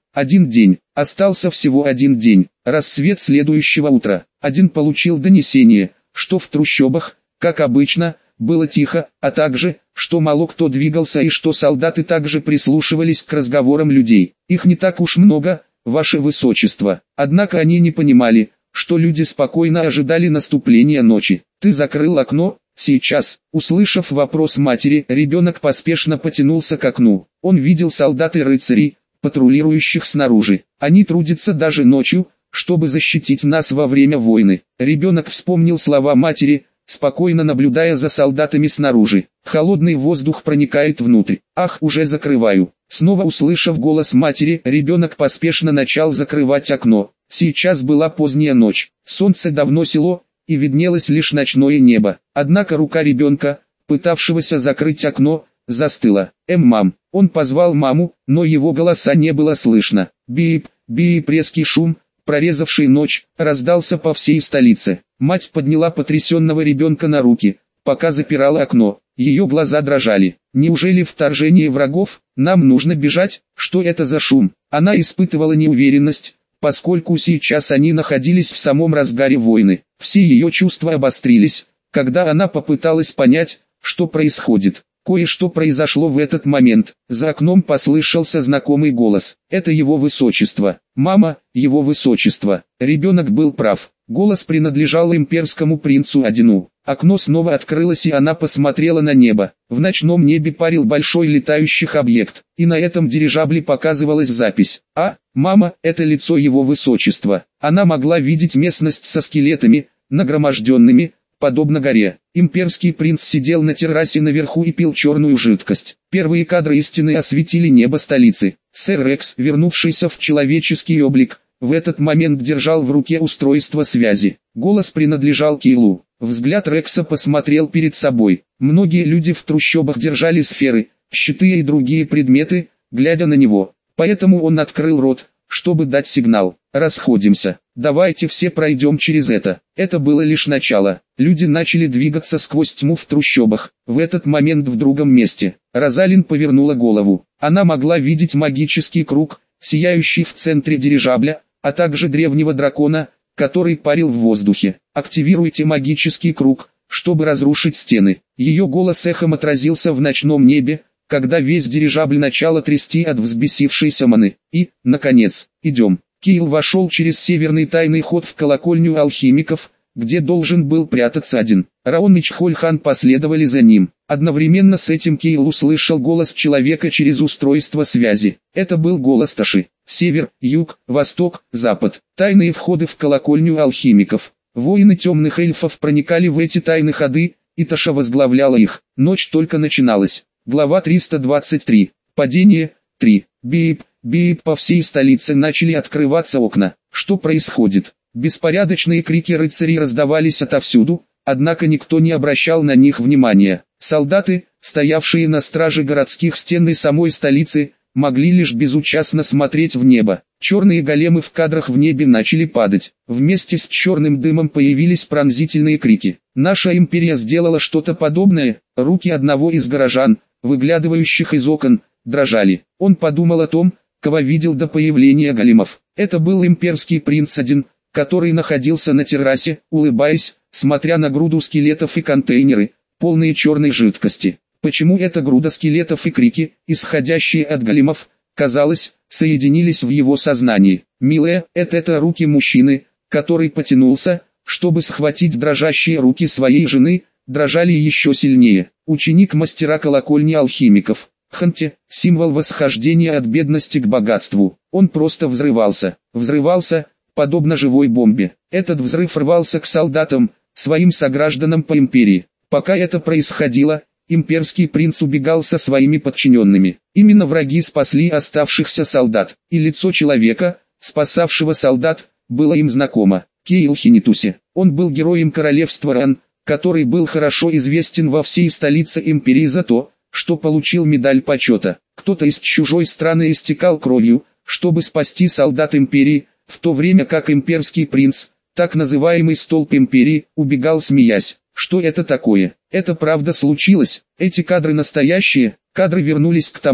Один день. Остался всего один день. Рассвет следующего утра. Один получил донесение, что в трущобах, как обычно, было тихо, а также, что мало кто двигался и что солдаты также прислушивались к разговорам людей. Их не так уж много, ваше высочество. Однако они не понимали, что люди спокойно ожидали наступления ночи. Ты закрыл окно? Сейчас, услышав вопрос матери, ребенок поспешно потянулся к окну. Он видел солдат и рыцарей, патрулирующих снаружи. Они трудятся даже ночью, чтобы защитить нас во время войны. Ребенок вспомнил слова матери, спокойно наблюдая за солдатами снаружи. Холодный воздух проникает внутрь. Ах, уже закрываю. Снова услышав голос матери, ребенок поспешно начал закрывать окно. Сейчас была поздняя ночь. Солнце давно село, и виднелось лишь ночное небо. Однако рука ребенка, пытавшегося закрыть окно, застыла. «Эм, мам!» Он позвал маму, но его голоса не было слышно. Бип, бип, резкий шум, прорезавший ночь, раздался по всей столице. Мать подняла потрясенного ребенка на руки, пока запирала окно. Ее глаза дрожали. Неужели вторжение врагов? Нам нужно бежать? Что это за шум? Она испытывала неуверенность, поскольку сейчас они находились в самом разгаре войны. Все ее чувства обострились, когда она попыталась понять, что происходит. Кое-что произошло в этот момент. За окном послышался знакомый голос. Это его высочество. Мама, его высочество. Ребенок был прав. Голос принадлежал имперскому принцу Одину. Окно снова открылось, и она посмотрела на небо. В ночном небе парил большой летающий объект, и на этом дирижабле показывалась запись. А, мама, это лицо его высочества. Она могла видеть местность со скелетами, нагроможденными, подобно горе. Имперский принц сидел на террасе наверху и пил черную жидкость. Первые кадры истины осветили небо столицы. Сэр Рекс, вернувшийся в человеческий облик, в этот момент держал в руке устройство связи. Голос принадлежал Кейлу. Взгляд Рекса посмотрел перед собой. Многие люди в трущобах держали сферы, щиты и другие предметы, глядя на него. Поэтому он открыл рот, чтобы дать сигнал. «Расходимся. Давайте все пройдем через это». Это было лишь начало. Люди начали двигаться сквозь тьму в трущобах. В этот момент в другом месте Розалин повернула голову. Она могла видеть магический круг, сияющий в центре дирижабля, а также древнего дракона, который парил в воздухе. «Активируйте магический круг, чтобы разрушить стены». Ее голос эхом отразился в ночном небе, когда весь дирижабль начало трясти от взбесившейся маны. И, наконец, идем. Кейл вошел через северный тайный ход в колокольню алхимиков, где должен был прятаться один. Раон и Чхольхан последовали за ним. Одновременно с этим Кейл услышал голос человека через устройство связи. Это был голос Таши. Север, юг, восток, запад. Тайные входы в колокольню алхимиков. Воины темных эльфов проникали в эти тайные ходы, и Таша возглавляла их. Ночь только начиналась. Глава триста двадцать три. Падение. три. Бип, бип, по всей столице начали открываться окна. Что происходит? Беспорядочные крики рыцарей раздавались отовсюду, однако никто не обращал на них внимания. Солдаты, стоявшие на страже городских стен и самой столицы, могли лишь безучастно смотреть в небо. Черные големы в кадрах в небе начали падать. Вместе с черным дымом появились пронзительные крики. Наша империя сделала что-то подобное. Руки одного из горожан, выглядывающих из окон, дрожали. Он подумал о том, кого видел до появления големов. Это был имперский принц Один, который находился на террасе, улыбаясь, смотря на груду скелетов и контейнеры, полные черной жидкости. Почему эта груда скелетов и крики, исходящие от големов, казалось, соединились в его сознании? «Милая, это это руки мужчины, который потянулся, чтобы схватить дрожащие руки своей жены, дрожали еще сильнее. Ученик мастера колокольни алхимиков. Ханте, символ восхождения от бедности к богатству. Он просто взрывался, взрывался, подобно живой бомбе. Этот взрыв рвался к солдатам, своим согражданам по империи. Пока это происходило, имперский принц убегал со своими подчиненными. Именно враги спасли оставшихся солдат, и лицо человека, спасавшего солдат, было им знакомо. Кейл Хинитуси. Он был героем королевства Ран, который был хорошо известен во всей столице империи за то, что получил медаль почета. Кто-то из чужой страны истекал кровью, чтобы спасти солдат империи, в то время как имперский принц, так называемый столб империи, убегал смеясь. Что это такое? Это правда случилось? Эти кадры настоящие? Кадры вернулись к тому,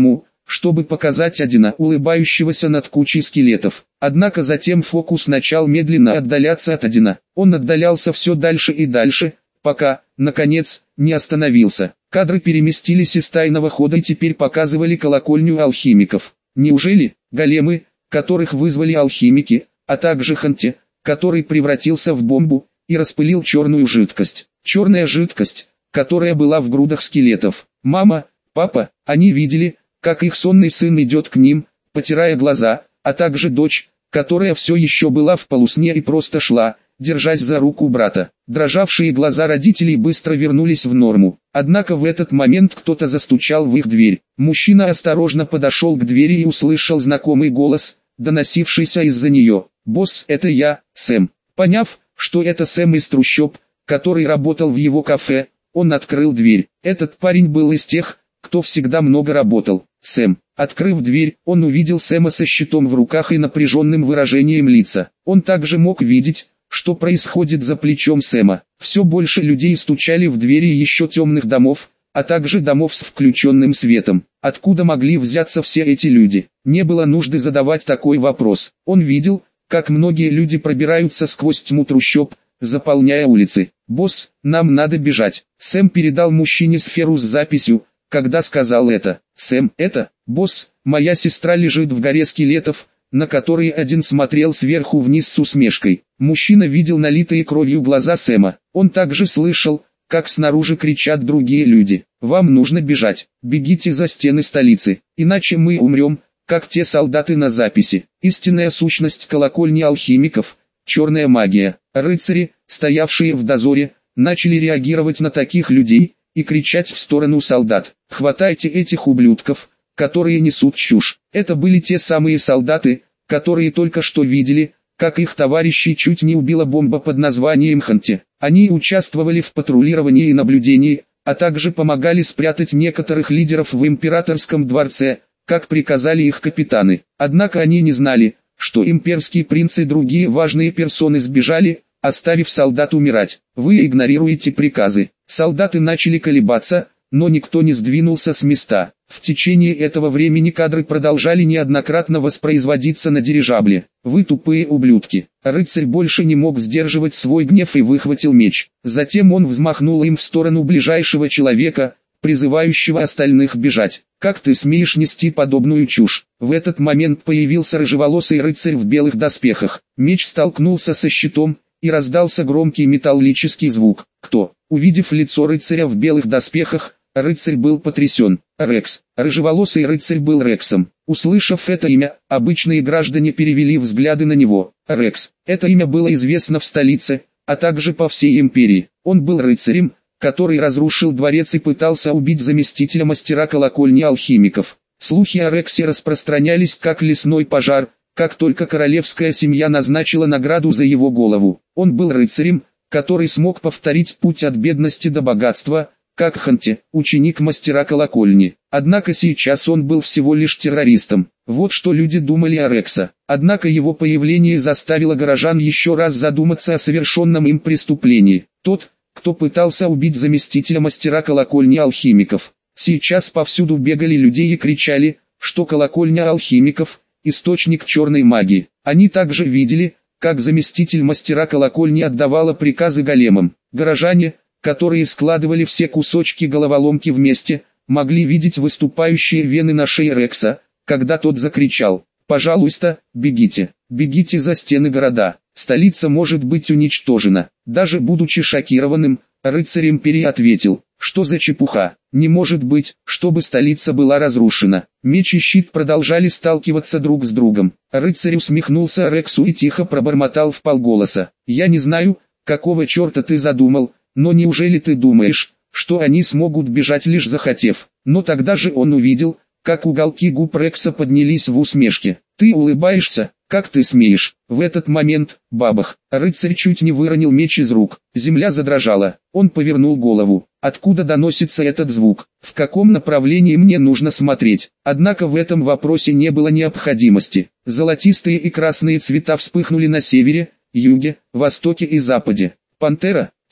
чтобы показать Одина, улыбающегося над кучей скелетов. Однако затем фокус начал медленно отдаляться от Одина. Он отдалялся все дальше и дальше, пока, наконец, не остановился. Кадры переместились из тайного хода и теперь показывали колокольню алхимиков. Неужели големы, которых вызвали алхимики, а также Ханти, который превратился в бомбу и распылил черную жидкость? Черная жидкость, которая была в грудах скелетов. Мама, папа, они видели, как их сонный сын идет к ним, потирая глаза, а также дочь, которая все еще была в полусне и просто шла, держась за руку брата. Дрожавшие глаза родителей быстро вернулись в норму. Однако в этот момент кто-то застучал в их дверь. Мужчина осторожно подошел к двери и услышал знакомый голос, доносившийся из-за нее. «Босс, это я, Сэм». Поняв, что это Сэм из трущоб, который работал в его кафе, он открыл дверь. Этот парень был из тех, кто всегда много работал. Сэм. Открыв дверь, он увидел Сэма со щитом в руках и напряженным выражением лица. Он также мог видеть, что происходит за плечом Сэма. Все больше людей стучали в двери еще темных домов, а также домов с включенным светом. Откуда могли взяться все эти люди? Не было нужды задавать такой вопрос. Он видел, как многие люди пробираются сквозь тьму трущоб, заполняя улицы. «Босс, нам надо бежать». Сэм передал мужчине сферу с записью, когда сказал это. «Сэм, это, босс, моя сестра лежит в горе скелетов», на которые один смотрел сверху вниз с усмешкой. Мужчина видел налитые кровью глаза Сэма. Он также слышал, как снаружи кричат другие люди. «Вам нужно бежать, бегите за стены столицы, иначе мы умрем, как те солдаты на записи». Истинная сущность колокольни алхимиков, черная магия. Рыцари, стоявшие в дозоре, начали реагировать на таких людей и кричать в сторону солдат: «Хватайте этих ублюдков, которые несут чушь». Это были те самые солдаты, которые только что видели, как их товарищи чуть не убила бомба под названием Ханти. Они участвовали в патрулировании и наблюдении, а также помогали спрятать некоторых лидеров в императорском дворце, как приказали их капитаны. Однако они не знали, что имперский принц и другие важные персоны сбежали, оставив солдат умирать. «Вы игнорируете приказы». Солдаты начали колебаться, но никто не сдвинулся с места. В течение этого времени кадры продолжали неоднократно воспроизводиться на дирижабле. «Вы тупые ублюдки». Рыцарь больше не мог сдерживать свой гнев и выхватил меч. Затем он взмахнул им в сторону ближайшего человека, призывающего остальных бежать. «Как ты смеешь нести подобную чушь?» В этот момент появился рыжеволосый рыцарь в белых доспехах. Меч столкнулся со щитом, и раздался громкий металлический звук. «Кто?» Увидев лицо рыцаря в белых доспехах, рыцарь был потрясен. «Рекс». Рыжеволосый рыцарь был Рексом. Услышав это имя, обычные граждане перевели взгляды на него. Рекс. Это имя было известно в столице, а также по всей империи. Он был рыцарем, который разрушил дворец и пытался убить заместителя мастера колокольни алхимиков. Слухи о Рексе распространялись как лесной пожар, как только королевская семья назначила награду за его голову. Он был рыцарем, который смог повторить путь от бедности до богатства, как Ханти, ученик мастера колокольни. Однако сейчас он был всего лишь террористом. Вот что люди думали о Рексе. Однако его появление заставило горожан еще раз задуматься о совершенном им преступлении. Тот, кто пытался убить заместителя мастера колокольни алхимиков. Сейчас повсюду бегали люди и кричали, что колокольня алхимиков – источник черной магии. Они также видели, как заместитель мастера колокольни отдавала приказы големам. Горожане, которые складывали все кусочки головоломки вместе, могли видеть выступающие вены на шее Рекса, когда тот закричал: «Пожалуйста, бегите, бегите за стены города, столица может быть уничтожена». Даже будучи шокированным, рыцарь империи ответил: «Что за чепуха? Не может быть, чтобы столица была разрушена». Меч и щит продолжали сталкиваться друг с другом. Рыцарь усмехнулся Рексу и тихо пробормотал вполголоса: «Я не знаю, какого черта ты задумал, но неужели ты думаешь, что они смогут бежать лишь захотев?» Но тогда же он увидел, как уголки губ Рекса поднялись в усмешке. «Ты улыбаешься? Как ты смеешь?» В этот момент, бабах, рыцарь чуть не выронил меч из рук. Земля задрожала. Он повернул голову. Откуда доносится этот звук? В каком направлении мне нужно смотреть? Однако в этом вопросе не было необходимости. Золотистые и красные цвета вспыхнули на севере, юге, востоке и западе. Пантера,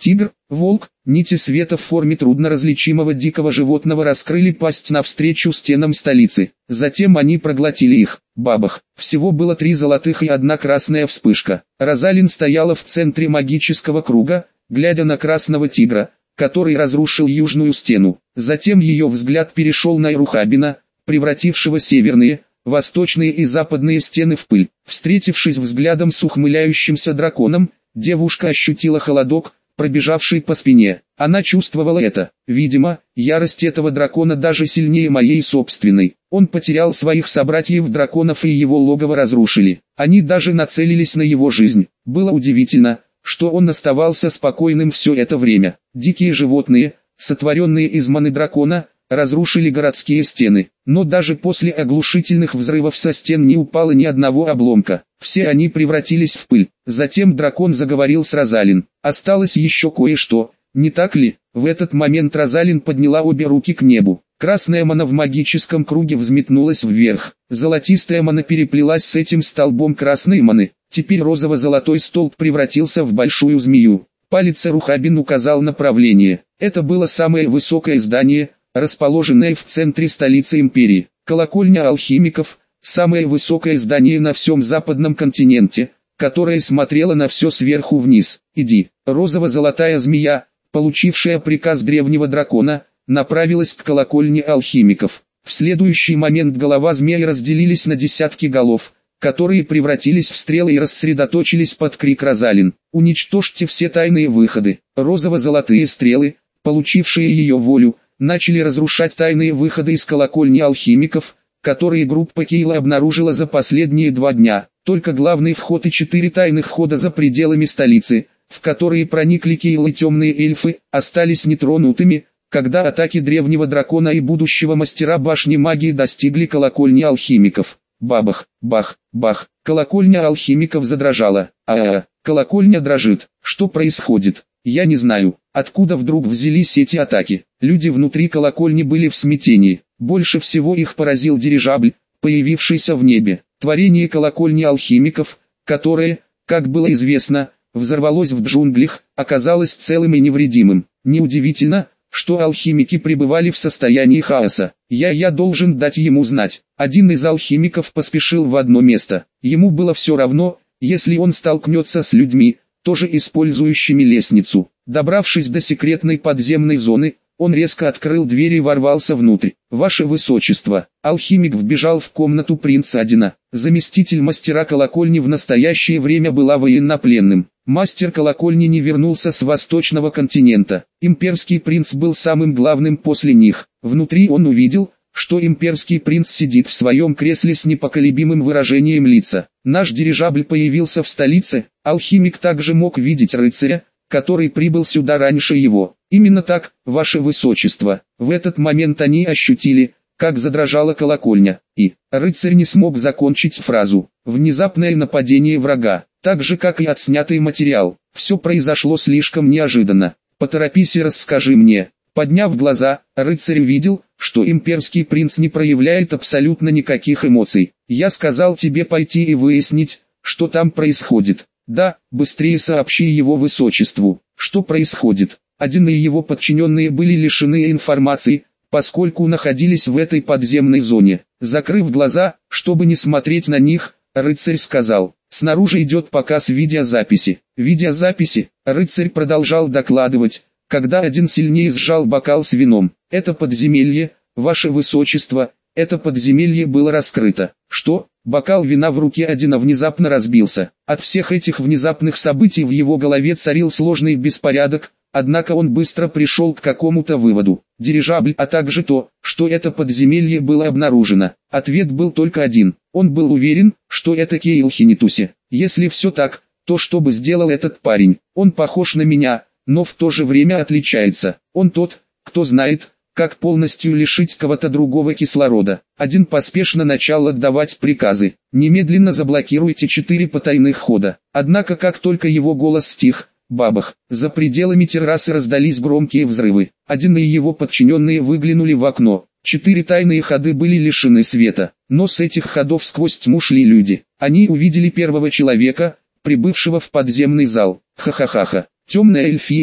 Тигр, волк, нити света в форме трудноразличимого дикого животного раскрыли пасть навстречу стенам столицы. Затем они проглотили их. Бабах. Всего было три золотых и одна красная вспышка. Розалин стояла в центре магического круга, глядя на красного тигра, который разрушил южную стену. Затем ее взгляд перешел на Ирухабина, превратившего северные, восточные и западные стены в пыль. Встретившись взглядом с ухмыляющимся драконом, девушка ощутила холодок, пробежавший по спине. Она чувствовала это. Видимо, ярость этого дракона даже сильнее моей собственной. Он потерял своих собратьев-драконов и его логово разрушили. Они даже нацелились на его жизнь. Было удивительно, что он оставался спокойным все это время. Дикие животные, сотворенные из маны дракона, разрушили городские стены, но даже после оглушительных взрывов со стен не упало ни одного обломка. Все они превратились в пыль. Затем дракон заговорил с Розалин. Осталось еще кое-что, не так ли? В этот момент Розалин подняла обе руки к небу. Красная мана в магическом круге взметнулась вверх. Золотистая мана переплелась с этим столбом красной маны. Теперь розово-золотой столб превратился в большую змею. Палец Ирухабин указал направление. Это было самое высокое здание, расположенное в центре столицы империи. Колокольня алхимиков, самое высокое здание на всем западном континенте, которое смотрело на все сверху вниз. Иди. Розово-золотая змея, получившая приказ древнего дракона, направилась к колокольне алхимиков. В следующий момент голова змеи разделились на десятки голов, которые превратились в стрелы и рассредоточились под крик Розалин. Уничтожьте все тайные выходы. Розово-золотые стрелы, получившие ее волю, начали разрушать тайные выходы из колокольни алхимиков, которые группа Кейла обнаружила за последние два дня. Только главный вход и четыре тайных хода за пределами столицы, в которые проникли Кейл и темные эльфы, остались нетронутыми, когда атаки древнего дракона и будущего мастера башни магии достигли колокольни алхимиков. Бабах, бах, бах, колокольня алхимиков задрожала. А-а-а, колокольня дрожит. Что происходит? Я не знаю, откуда вдруг взялись эти атаки. Люди внутри колокольни были в смятении. Больше всего их поразил дирижабль, появившийся в небе. Творение колокольни алхимиков, которое, как было известно, взорвалось в джунглях, оказалось целым и невредимым. Неудивительно, что алхимики пребывали в состоянии хаоса. Я я должен дать ему знать. Один из алхимиков поспешил в одно место. Ему было все равно, если он столкнется с людьми, тоже использующими лестницу. Добравшись до секретной подземной зоны, он резко открыл дверь и ворвался внутрь. «Ваше Высочество!» Алхимик вбежал в комнату принца Адина. Заместитель мастера колокольни в настоящее время была военнопленным. Мастер колокольни не вернулся с восточного континента. Имперский принц был самым главным после них. Внутри он увидел, что имперский принц сидит в своем кресле с непоколебимым выражением лица. Наш дирижабль появился в столице. Алхимик также мог видеть рыцаря, который прибыл сюда раньше его. Именно так, Ваше Высочество. В этот момент они ощутили, как задрожала колокольня, и рыцарь не смог закончить фразу. Внезапное нападение врага, так же как и отснятый материал. Все произошло слишком неожиданно. Поторопись и расскажи мне. Подняв глаза, рыцарь видел, что имперский принц не проявляет абсолютно никаких эмоций. Я сказал тебе пойти и выяснить, что там происходит. Да, быстрее сообщи его высочеству, что происходит. Один и его подчиненные были лишены информации, поскольку находились в этой подземной зоне. Закрыв глаза, чтобы не смотреть на них, рыцарь сказал: снаружи идет показ видеозаписи. Видеозаписи, рыцарь продолжал докладывать, когда один сильнее сжал бокал с вином. Это подземелье, Ваше Высочество, это подземелье было раскрыто. Что? Бокал вина в руке Адина внезапно разбился. От всех этих внезапных событий в его голове царил сложный беспорядок, однако он быстро пришел к какому-то выводу. Дирижабль, а также то, что это подземелье было обнаружено. Ответ был только один. Он был уверен, что это Кейл Хинитуси. Если все так, то что бы сделал этот парень? Он похож на меня, но в то же время отличается. Он тот, кто знает, как полностью лишить кого-то другого кислорода. Один поспешно начал отдавать приказы. Немедленно заблокируйте четыре потайных хода. Однако как только его голос стих, бабах, за пределами террасы раздались громкие взрывы. Один и его подчиненные выглянули в окно. Четыре тайные ходы были лишены света, но с этих ходов сквозь тьму шли люди. Они увидели первого человека, прибывшего в подземный зал. Ха-ха-ха-ха. Темная эльфийка,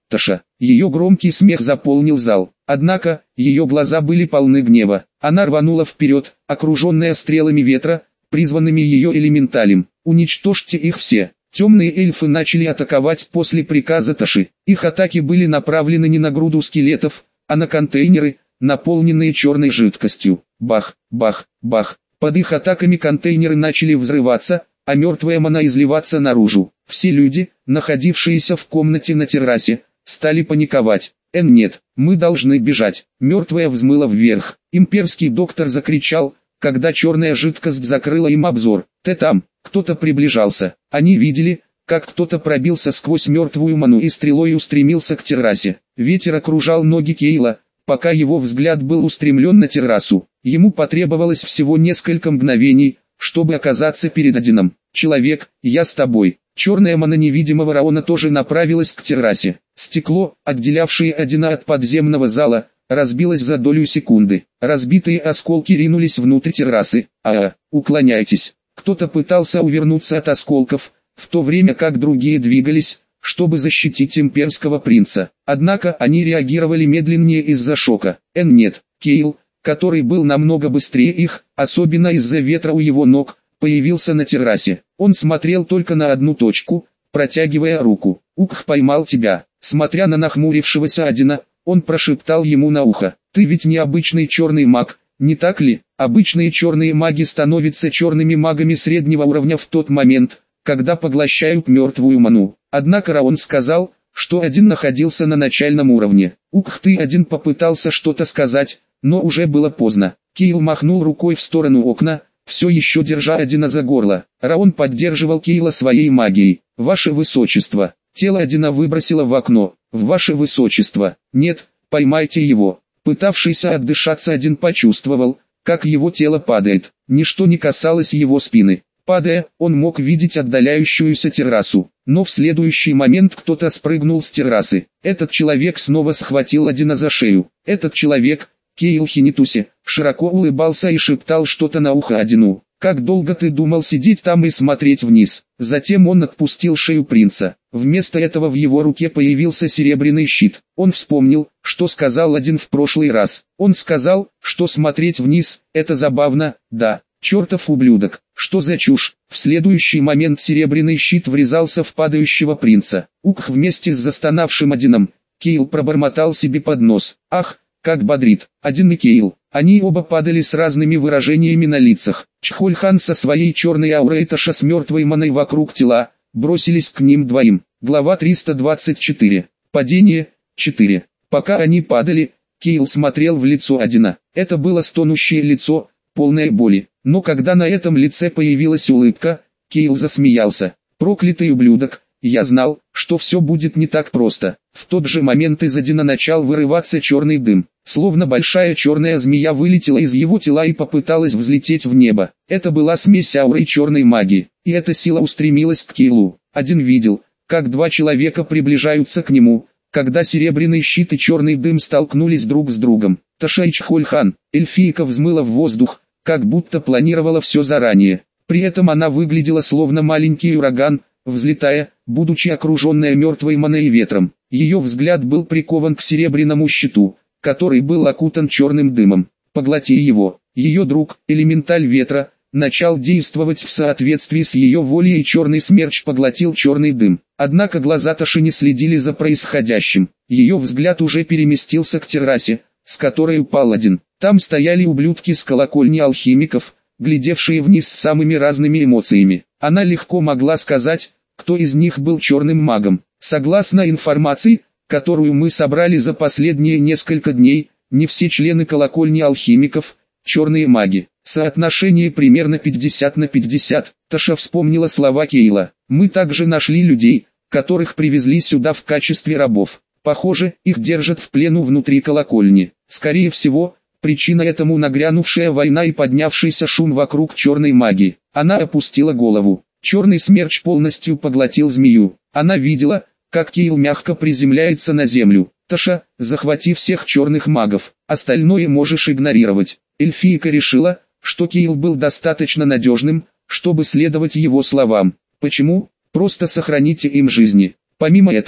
Таша. Ее громкий смех заполнил зал. Однако, ее глаза были полны гнева. Она рванула вперед, окруженная стрелами ветра, призванными ее элементалем. Уничтожьте их все. Темные эльфы начали атаковать после приказа Таши. Их атаки были направлены не на груду скелетов, а на контейнеры, наполненные черной жидкостью. Бах, бах, бах. Под их атаками контейнеры начали взрываться, а мертвая мана изливаться наружу. Все люди, находившиеся в комнате на террасе, стали паниковать. «Эн, нет, мы должны бежать». Мертвая взмыла вверх. Имперский доктор закричал, когда черная жидкость закрыла им обзор. «Ты там!» Кто-то приближался. Они видели, как кто-то пробился сквозь мертвую ману и стрелой устремился к террасе. Ветер окружал ноги Кейла, пока его взгляд был устремлен на террасу. Ему потребовалось всего несколько мгновений, чтобы оказаться перед Одином. «Человек, я с тобой». Черная мана невидимого Раона тоже направилась к террасе. Стекло, отделявшее Одина от подземного зала, разбилось за долю секунды. Разбитые осколки ринулись внутрь террасы. «А-а, уклоняйтесь». Кто-то пытался увернуться от осколков, в то время как другие двигались, чтобы защитить имперского принца. Однако они реагировали медленнее из-за шока. «Эн, нет». Кейл, который был намного быстрее их, особенно из-за ветра у его ног, появился на террасе. Он смотрел только на одну точку, протягивая руку. «Ух, поймал тебя». Смотря на нахмурившегося Одина, он прошептал ему на ухо: «Ты ведь не обычный черный маг, не так ли?» Обычные черные маги становятся черными магами среднего уровня в тот момент, когда поглощают мертвую ману. Однако Раон сказал, что Один находился на начальном уровне. «Ух ты!» Один попытался что-то сказать, но уже было поздно. Кейл махнул рукой в сторону окна, все еще держа Одина за горло. Раон поддерживал Кейла своей магией. «Ваше Высочество!» Тело Одина выбросило в окно. «Ваше Высочество!» «Нет, поймайте его!» Пытавшийся отдышаться Один почувствовал, как его тело падает. Ничто не касалось его спины. Падая, он мог видеть отдаляющуюся террасу. Но в следующий момент кто-то спрыгнул с террасы. Этот человек снова схватил Одина за шею. Этот человек, Кейл Хинитуси, широко улыбался и шептал что-то на ухо Одину. «Как долго ты думал сидеть там и смотреть вниз?» Затем он отпустил шею принца. Вместо этого в его руке появился серебряный щит. Он вспомнил, что сказал Один в прошлый раз. Он сказал, что смотреть вниз – это забавно, да. Чертов ублюдок, что за чушь? В следующий момент серебряный щит врезался в падающего принца. Ух, вместе с застонавшим Одином, Кейл пробормотал себе под нос. «Ах, как бодрит!» Один и Кейл. Они оба падали с разными выражениями на лицах. Чхольхан со своей черной аурой и Таша с мертвой маной вокруг тела, бросились к ним двоим. Глава триста двадцать четыре. Падение. четыре. Пока они падали, Кейл смотрел в лицо Одина. Это было стонущее лицо, полное боли. Но когда на этом лице появилась улыбка, Кейл засмеялся. «Проклятый ублюдок, я знал, что все будет не так просто». В тот же момент из Одина начал вырываться черный дым. Словно большая черная змея вылетела из его тела и попыталась взлететь в небо. Это была смесь ауры и черной магии, и эта сила устремилась к Кейлу. Один видел, как два человека приближаются к нему, когда серебряный щит и черный дым столкнулись друг с другом. Таша и Чхольхан, эльфийка взмыла в воздух, как будто планировала все заранее. При этом она выглядела словно маленький ураган, взлетая, будучи окруженная мертвой маной и ветром. Ее взгляд был прикован к серебряному щиту, который был окутан черным дымом. «Поглоти его». Ее друг, элементаль ветра, начал действовать в соответствии с ее волей, и черный смерч поглотил черный дым. Однако глаза Таши не следили за происходящим. Ее взгляд уже переместился к террасе, с которой упал Один. Там стояли ублюдки с колокольни алхимиков, глядевшие вниз с самыми разными эмоциями. Она легко могла сказать, кто из них был черным магом. Согласно информации, которую мы собрали за последние несколько дней, не все члены колокольни алхимиков – черные маги. Соотношение примерно пятьдесят на пятьдесят. Таша вспомнила слова Кейла. «Мы также нашли людей, которых привезли сюда в качестве рабов. Похоже, их держат в плену внутри колокольни. Скорее всего, причина этому нагрянувшая война и поднявшийся шум вокруг черной магии». Она опустила голову. Черный смерч полностью поглотил змею. Она видела, как Кейл мягко приземляется на землю. «Таша, захвати всех черных магов, остальное можешь игнорировать». Эльфийка решила, что Кейл был достаточно надежным, чтобы следовать его словам. «Почему? Просто сохраните им жизни». Помимо этого,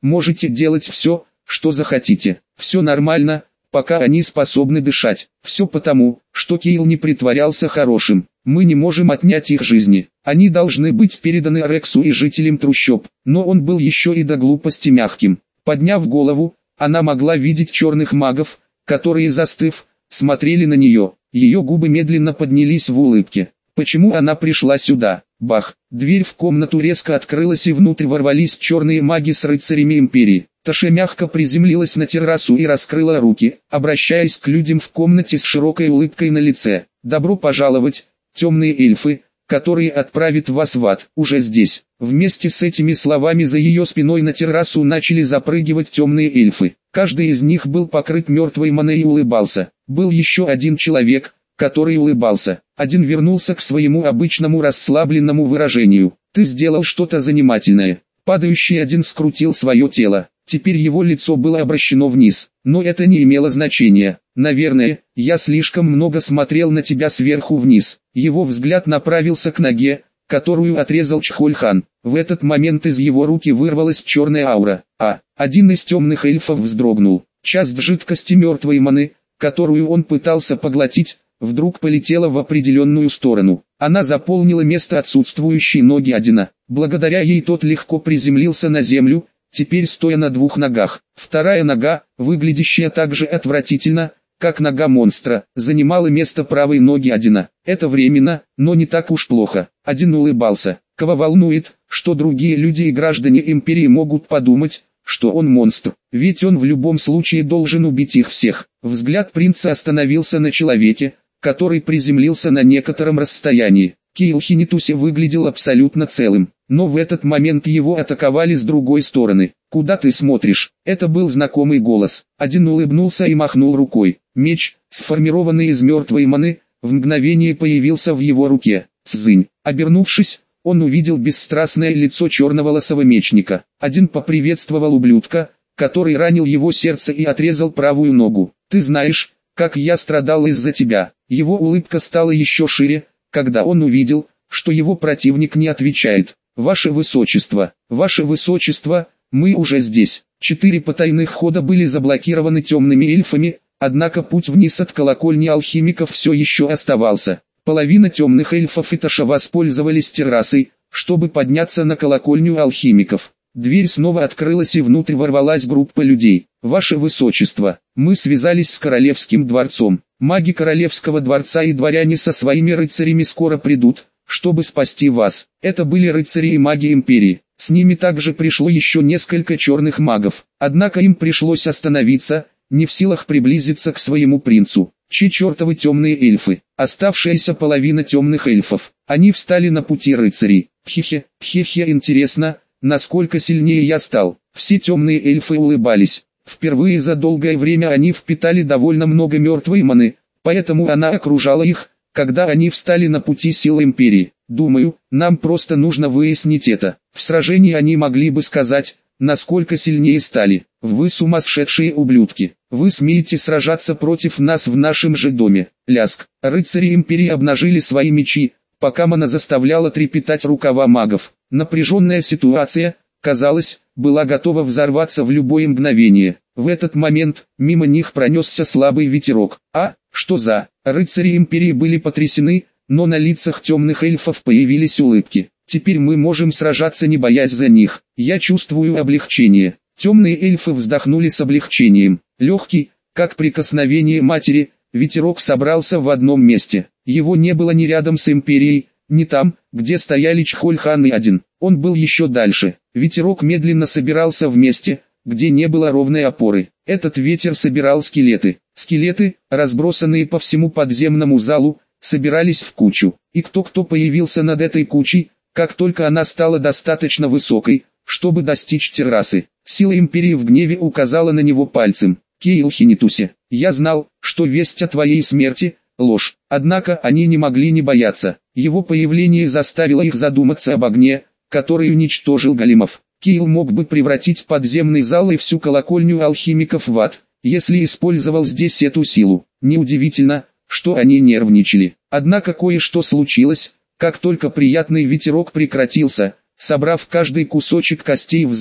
можете делать все, что захотите. Все нормально, пока они способны дышать. Все потому, что Кейл не притворялся хорошим. Мы не можем отнять их жизни. Они должны быть переданы Рексу и жителям трущоб. Но он был еще и до глупости мягким. Подняв голову, она могла видеть черных магов, которые, застыв, смотрели на нее. Ее губы медленно поднялись в улыбке. Почему она пришла сюда? Бах! Дверь в комнату резко открылась и внутрь ворвались черные маги с рыцарями Империи. Таша мягко приземлилась на террасу и раскрыла руки, обращаясь к людям в комнате с широкой улыбкой на лице. «Добро пожаловать, темные эльфы, которые отправят вас в ад, уже здесь». Вместе с этими словами за ее спиной на террасу начали запрыгивать темные эльфы. Каждый из них был покрыт мертвой маной и улыбался. Был еще один человек, который улыбался. Один вернулся к своему обычному расслабленному выражению. «Ты сделал что-то занимательное». Падающий один скрутил свое тело. Теперь его лицо было обращено вниз, но это не имело значения. «Наверное, я слишком много смотрел на тебя сверху вниз». Его взгляд направился к ноге, которую отрезал Чхольхан. В этот момент из его руки вырвалась черная аура, а один из темных эльфов вздрогнул. Часть жидкости мертвой маны, которую он пытался поглотить, вдруг полетела в определенную сторону. Она заполнила место отсутствующей ноги Одина. Благодаря ей тот легко приземлился на землю, теперь стоя на двух ногах. Вторая нога, выглядящая так же отвратительно, как нога монстра, занимала место правой ноги Одина. Это временно, но не так уж плохо. Один улыбался. Кого волнует, что другие люди и граждане Империи могут подумать, что он монстр, ведь он в любом случае должен убить их всех. Взгляд принца остановился на человеке, который приземлился на некотором расстоянии. Кейл Хинитуси выглядел абсолютно целым, но в этот момент его атаковали с другой стороны. «Куда ты смотришь?» Это был знакомый голос. Один улыбнулся и махнул рукой. Меч, сформированный из мертвой маны, в мгновение появился в его руке. Цзынь. Обернувшись, он увидел бесстрастное лицо черноволосого мечника. Один поприветствовал ублюдка, который ранил его сердце и отрезал правую ногу. «Ты знаешь, как я страдал из-за тебя». Его улыбка стала еще шире, когда он увидел, что его противник не отвечает. «Ваше Высочество, Ваше Высочество, мы уже здесь». Четыре потайных хода были заблокированы темными эльфами, однако путь вниз от колокольни алхимиков все еще оставался. Половина темных эльфов и Таша воспользовались террасой, чтобы подняться на колокольню алхимиков. Дверь снова открылась и внутрь ворвалась группа людей. «Ваше Высочество, мы связались с Королевским дворцом. Маги Королевского дворца и дворяне со своими рыцарями скоро придут, чтобы спасти вас». Это были рыцари и маги Империи. С ними также пришло еще несколько черных магов. Однако им пришлось остановиться, не в силах приблизиться к своему принцу. Чьи чертовы темные эльфы, оставшаяся половина темных эльфов. Они встали на пути рыцарей. Хе-хе, хе-хе, интересно, насколько сильнее я стал. Все темные эльфы улыбались. Впервые за долгое время они впитали довольно много мертвой маны, поэтому она окружала их, когда они встали на пути сил Империи. Думаю, нам просто нужно выяснить это. В сражении они могли бы сказать, насколько сильнее стали. Вы сумасшедшие ублюдки. Вы смеете сражаться против нас в нашем же доме. Ляск. Рыцари Империи обнажили свои мечи, пока мана заставляла трепетать рукава магов. Напряженная ситуация, казалось, была готова взорваться в любое мгновение. В этот момент, мимо них пронесся слабый ветерок. А, что за? Рыцари Империи были потрясены, но на лицах темных эльфов появились улыбки. Теперь мы можем сражаться, не боясь за них. Я чувствую облегчение. Темные эльфы вздохнули с облегчением. Легкий, как прикосновение матери, ветерок собрался в одном месте. Его не было ни рядом с Империей, ни там, где стояли Чхольхан и Один. Он был еще дальше. Ветерок медленно собирался в месте, где не было ровной опоры. Этот ветер собирал скелеты. Скелеты, разбросанные по всему подземному залу, собирались в кучу. И кто-кто появился над этой кучей, как только она стала достаточно высокой, чтобы достичь террасы. Сила Империи в гневе указала на него пальцем. «Кейл Хинитуси, я знал, что весть о твоей смерти – ложь». Однако они не могли не бояться. Его появление заставило их задуматься об огне, который уничтожил големов. Кейл мог бы превратить подземный зал и всю колокольню алхимиков в ад, если использовал здесь эту силу. Неудивительно, что они нервничали. Однако кое-что случилось, как только приятный ветерок прекратился, собрав каждый кусочек костей в зале.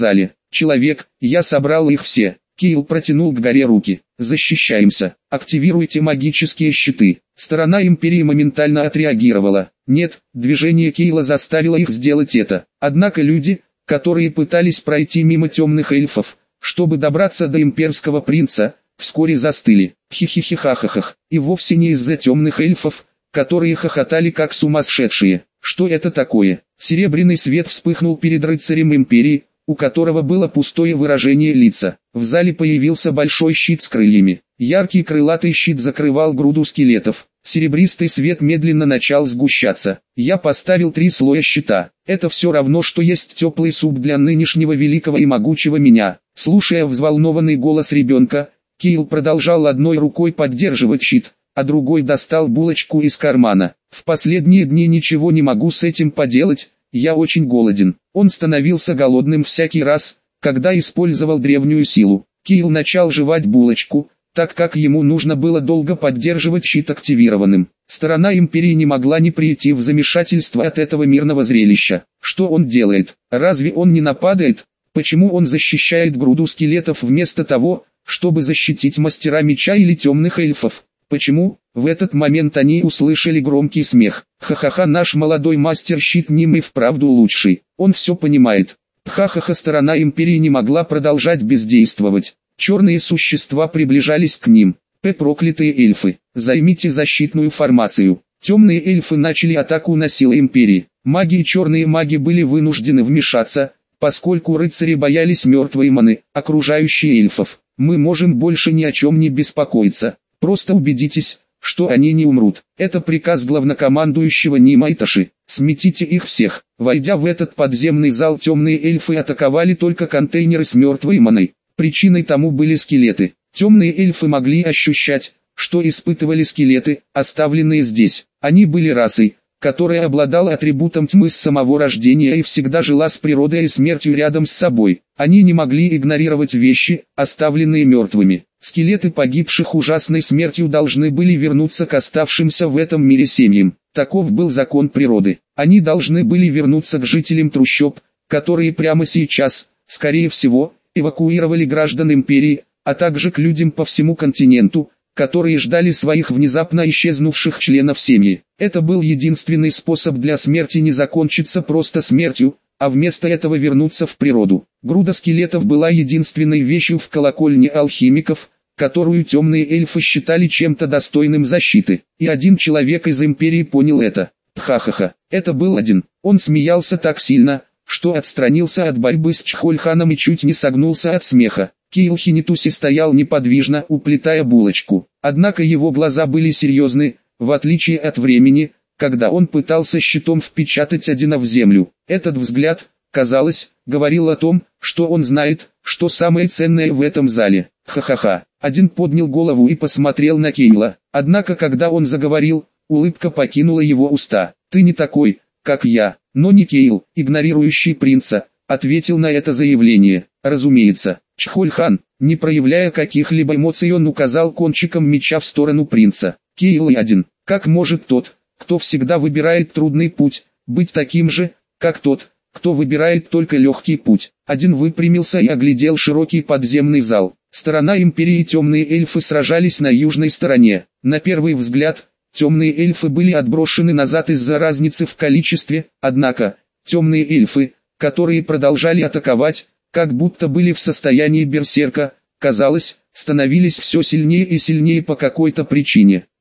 человек, я собрал их все. Кейл протянул к горе руки. Защищаемся. Активируйте магические щиты. Сторона Империи моментально отреагировала. Нет, движение Кейла заставило их сделать это. Однако люди, которые пытались пройти мимо темных эльфов, чтобы добраться до имперского принца, вскоре застыли. Хи-хи-хи-ха-ха-ха. И вовсе не из-за темных эльфов, которые хохотали как сумасшедшие. Что это такое? Серебряный свет вспыхнул перед рыцарем Империи, у которого было пустое выражение лица. В зале появился большой щит с крыльями. Яркий крылатый щит закрывал груду скелетов. Серебристый свет медленно начал сгущаться. Я поставил три слоя щита. Это все равно, что есть теплый суп для нынешнего великого и могучего меня. Слушая взволнованный голос ребенка, Кейл продолжал одной рукой поддерживать щит, а другой достал булочку из кармана. В последние дни ничего не могу с этим поделать, я очень голоден. Он становился голодным всякий раз, когда использовал древнюю силу. Кейл начал жевать булочку, так как ему нужно было долго поддерживать щит активированным. Сторона Империи не могла не прийти в замешательство от этого мирного зрелища. Что он делает? Разве он не нападает? Почему он защищает груду скелетов вместо того, чтобы защитить мастера меча или темных эльфов? Почему? В этот момент они услышали громкий смех. Ха-ха-ха, наш молодой мастер-щит Ним и вправду лучший. Он все понимает. Ха-ха-ха, сторона Империи не могла продолжать бездействовать. Черные существа приближались к ним. П. Проклятые эльфы, займите защитную формацию. Темные эльфы начали атаку на силы Империи. Маги и черные маги были вынуждены вмешаться, поскольку рыцари боялись мертвой маны, окружающие эльфов. Мы можем больше ни о чем не беспокоиться. Просто убедитесь, что они не умрут. Это приказ главнокомандующего Нима Иташи. Сметите их всех. Войдя в этот подземный зал, темные эльфы атаковали только контейнеры с мертвой маной. Причиной тому были скелеты. Темные эльфы могли ощущать, что испытывали скелеты, оставленные здесь. Они были расой, которая обладала атрибутом тьмы с самого рождения и всегда жила с природой и смертью рядом с собой. Они не могли игнорировать вещи, оставленные мертвыми. Скелеты погибших ужасной смертью должны были вернуться к оставшимся в этом мире семьям. Таков был закон природы. Они должны были вернуться к жителям трущоб, которые прямо сейчас, скорее всего, эвакуировали граждан Империи, а также к людям по всему континенту, которые ждали своих внезапно исчезнувших членов семьи. Это был единственный способ для смерти не закончиться просто смертью, а вместо этого вернуться в природу. Груда скелетов была единственной вещью в колокольне алхимиков, которую темные эльфы считали чем-то достойным защиты. И один человек из Империи понял это. Ха-ха-ха, это был один. Он смеялся так сильно, что отстранился от борьбы с Чхольханом и чуть не согнулся от смеха. Кейл Хинитуси стоял неподвижно, уплетая булочку. Однако его глаза были серьезны, в отличие от времени, когда он пытался щитом впечатать Одина в землю. Этот взгляд, казалось, говорил о том, что он знает, что самое ценное в этом зале. Ха-ха-ха. Один поднял голову и посмотрел на Кейла. Однако когда он заговорил, улыбка покинула его уста. «Ты не такой, как я». Но не Кейл, игнорирующий принца, ответил на это заявление. «Разумеется». Чхольхан, не проявляя каких-либо эмоций, он указал кончиком меча в сторону принца. «Кейл и один. Как может тот, кто всегда выбирает трудный путь, быть таким же, как тот, кто выбирает только легкий путь?» Один выпрямился и оглядел широкий подземный зал. Сторона Империи и темные эльфы сражались на южной стороне. На первый взгляд, темные эльфы были отброшены назад из-за разницы в количестве, однако, темные эльфы, которые продолжали атаковать, как будто были в состоянии берсерка, казалось, становились все сильнее и сильнее по какой-то причине.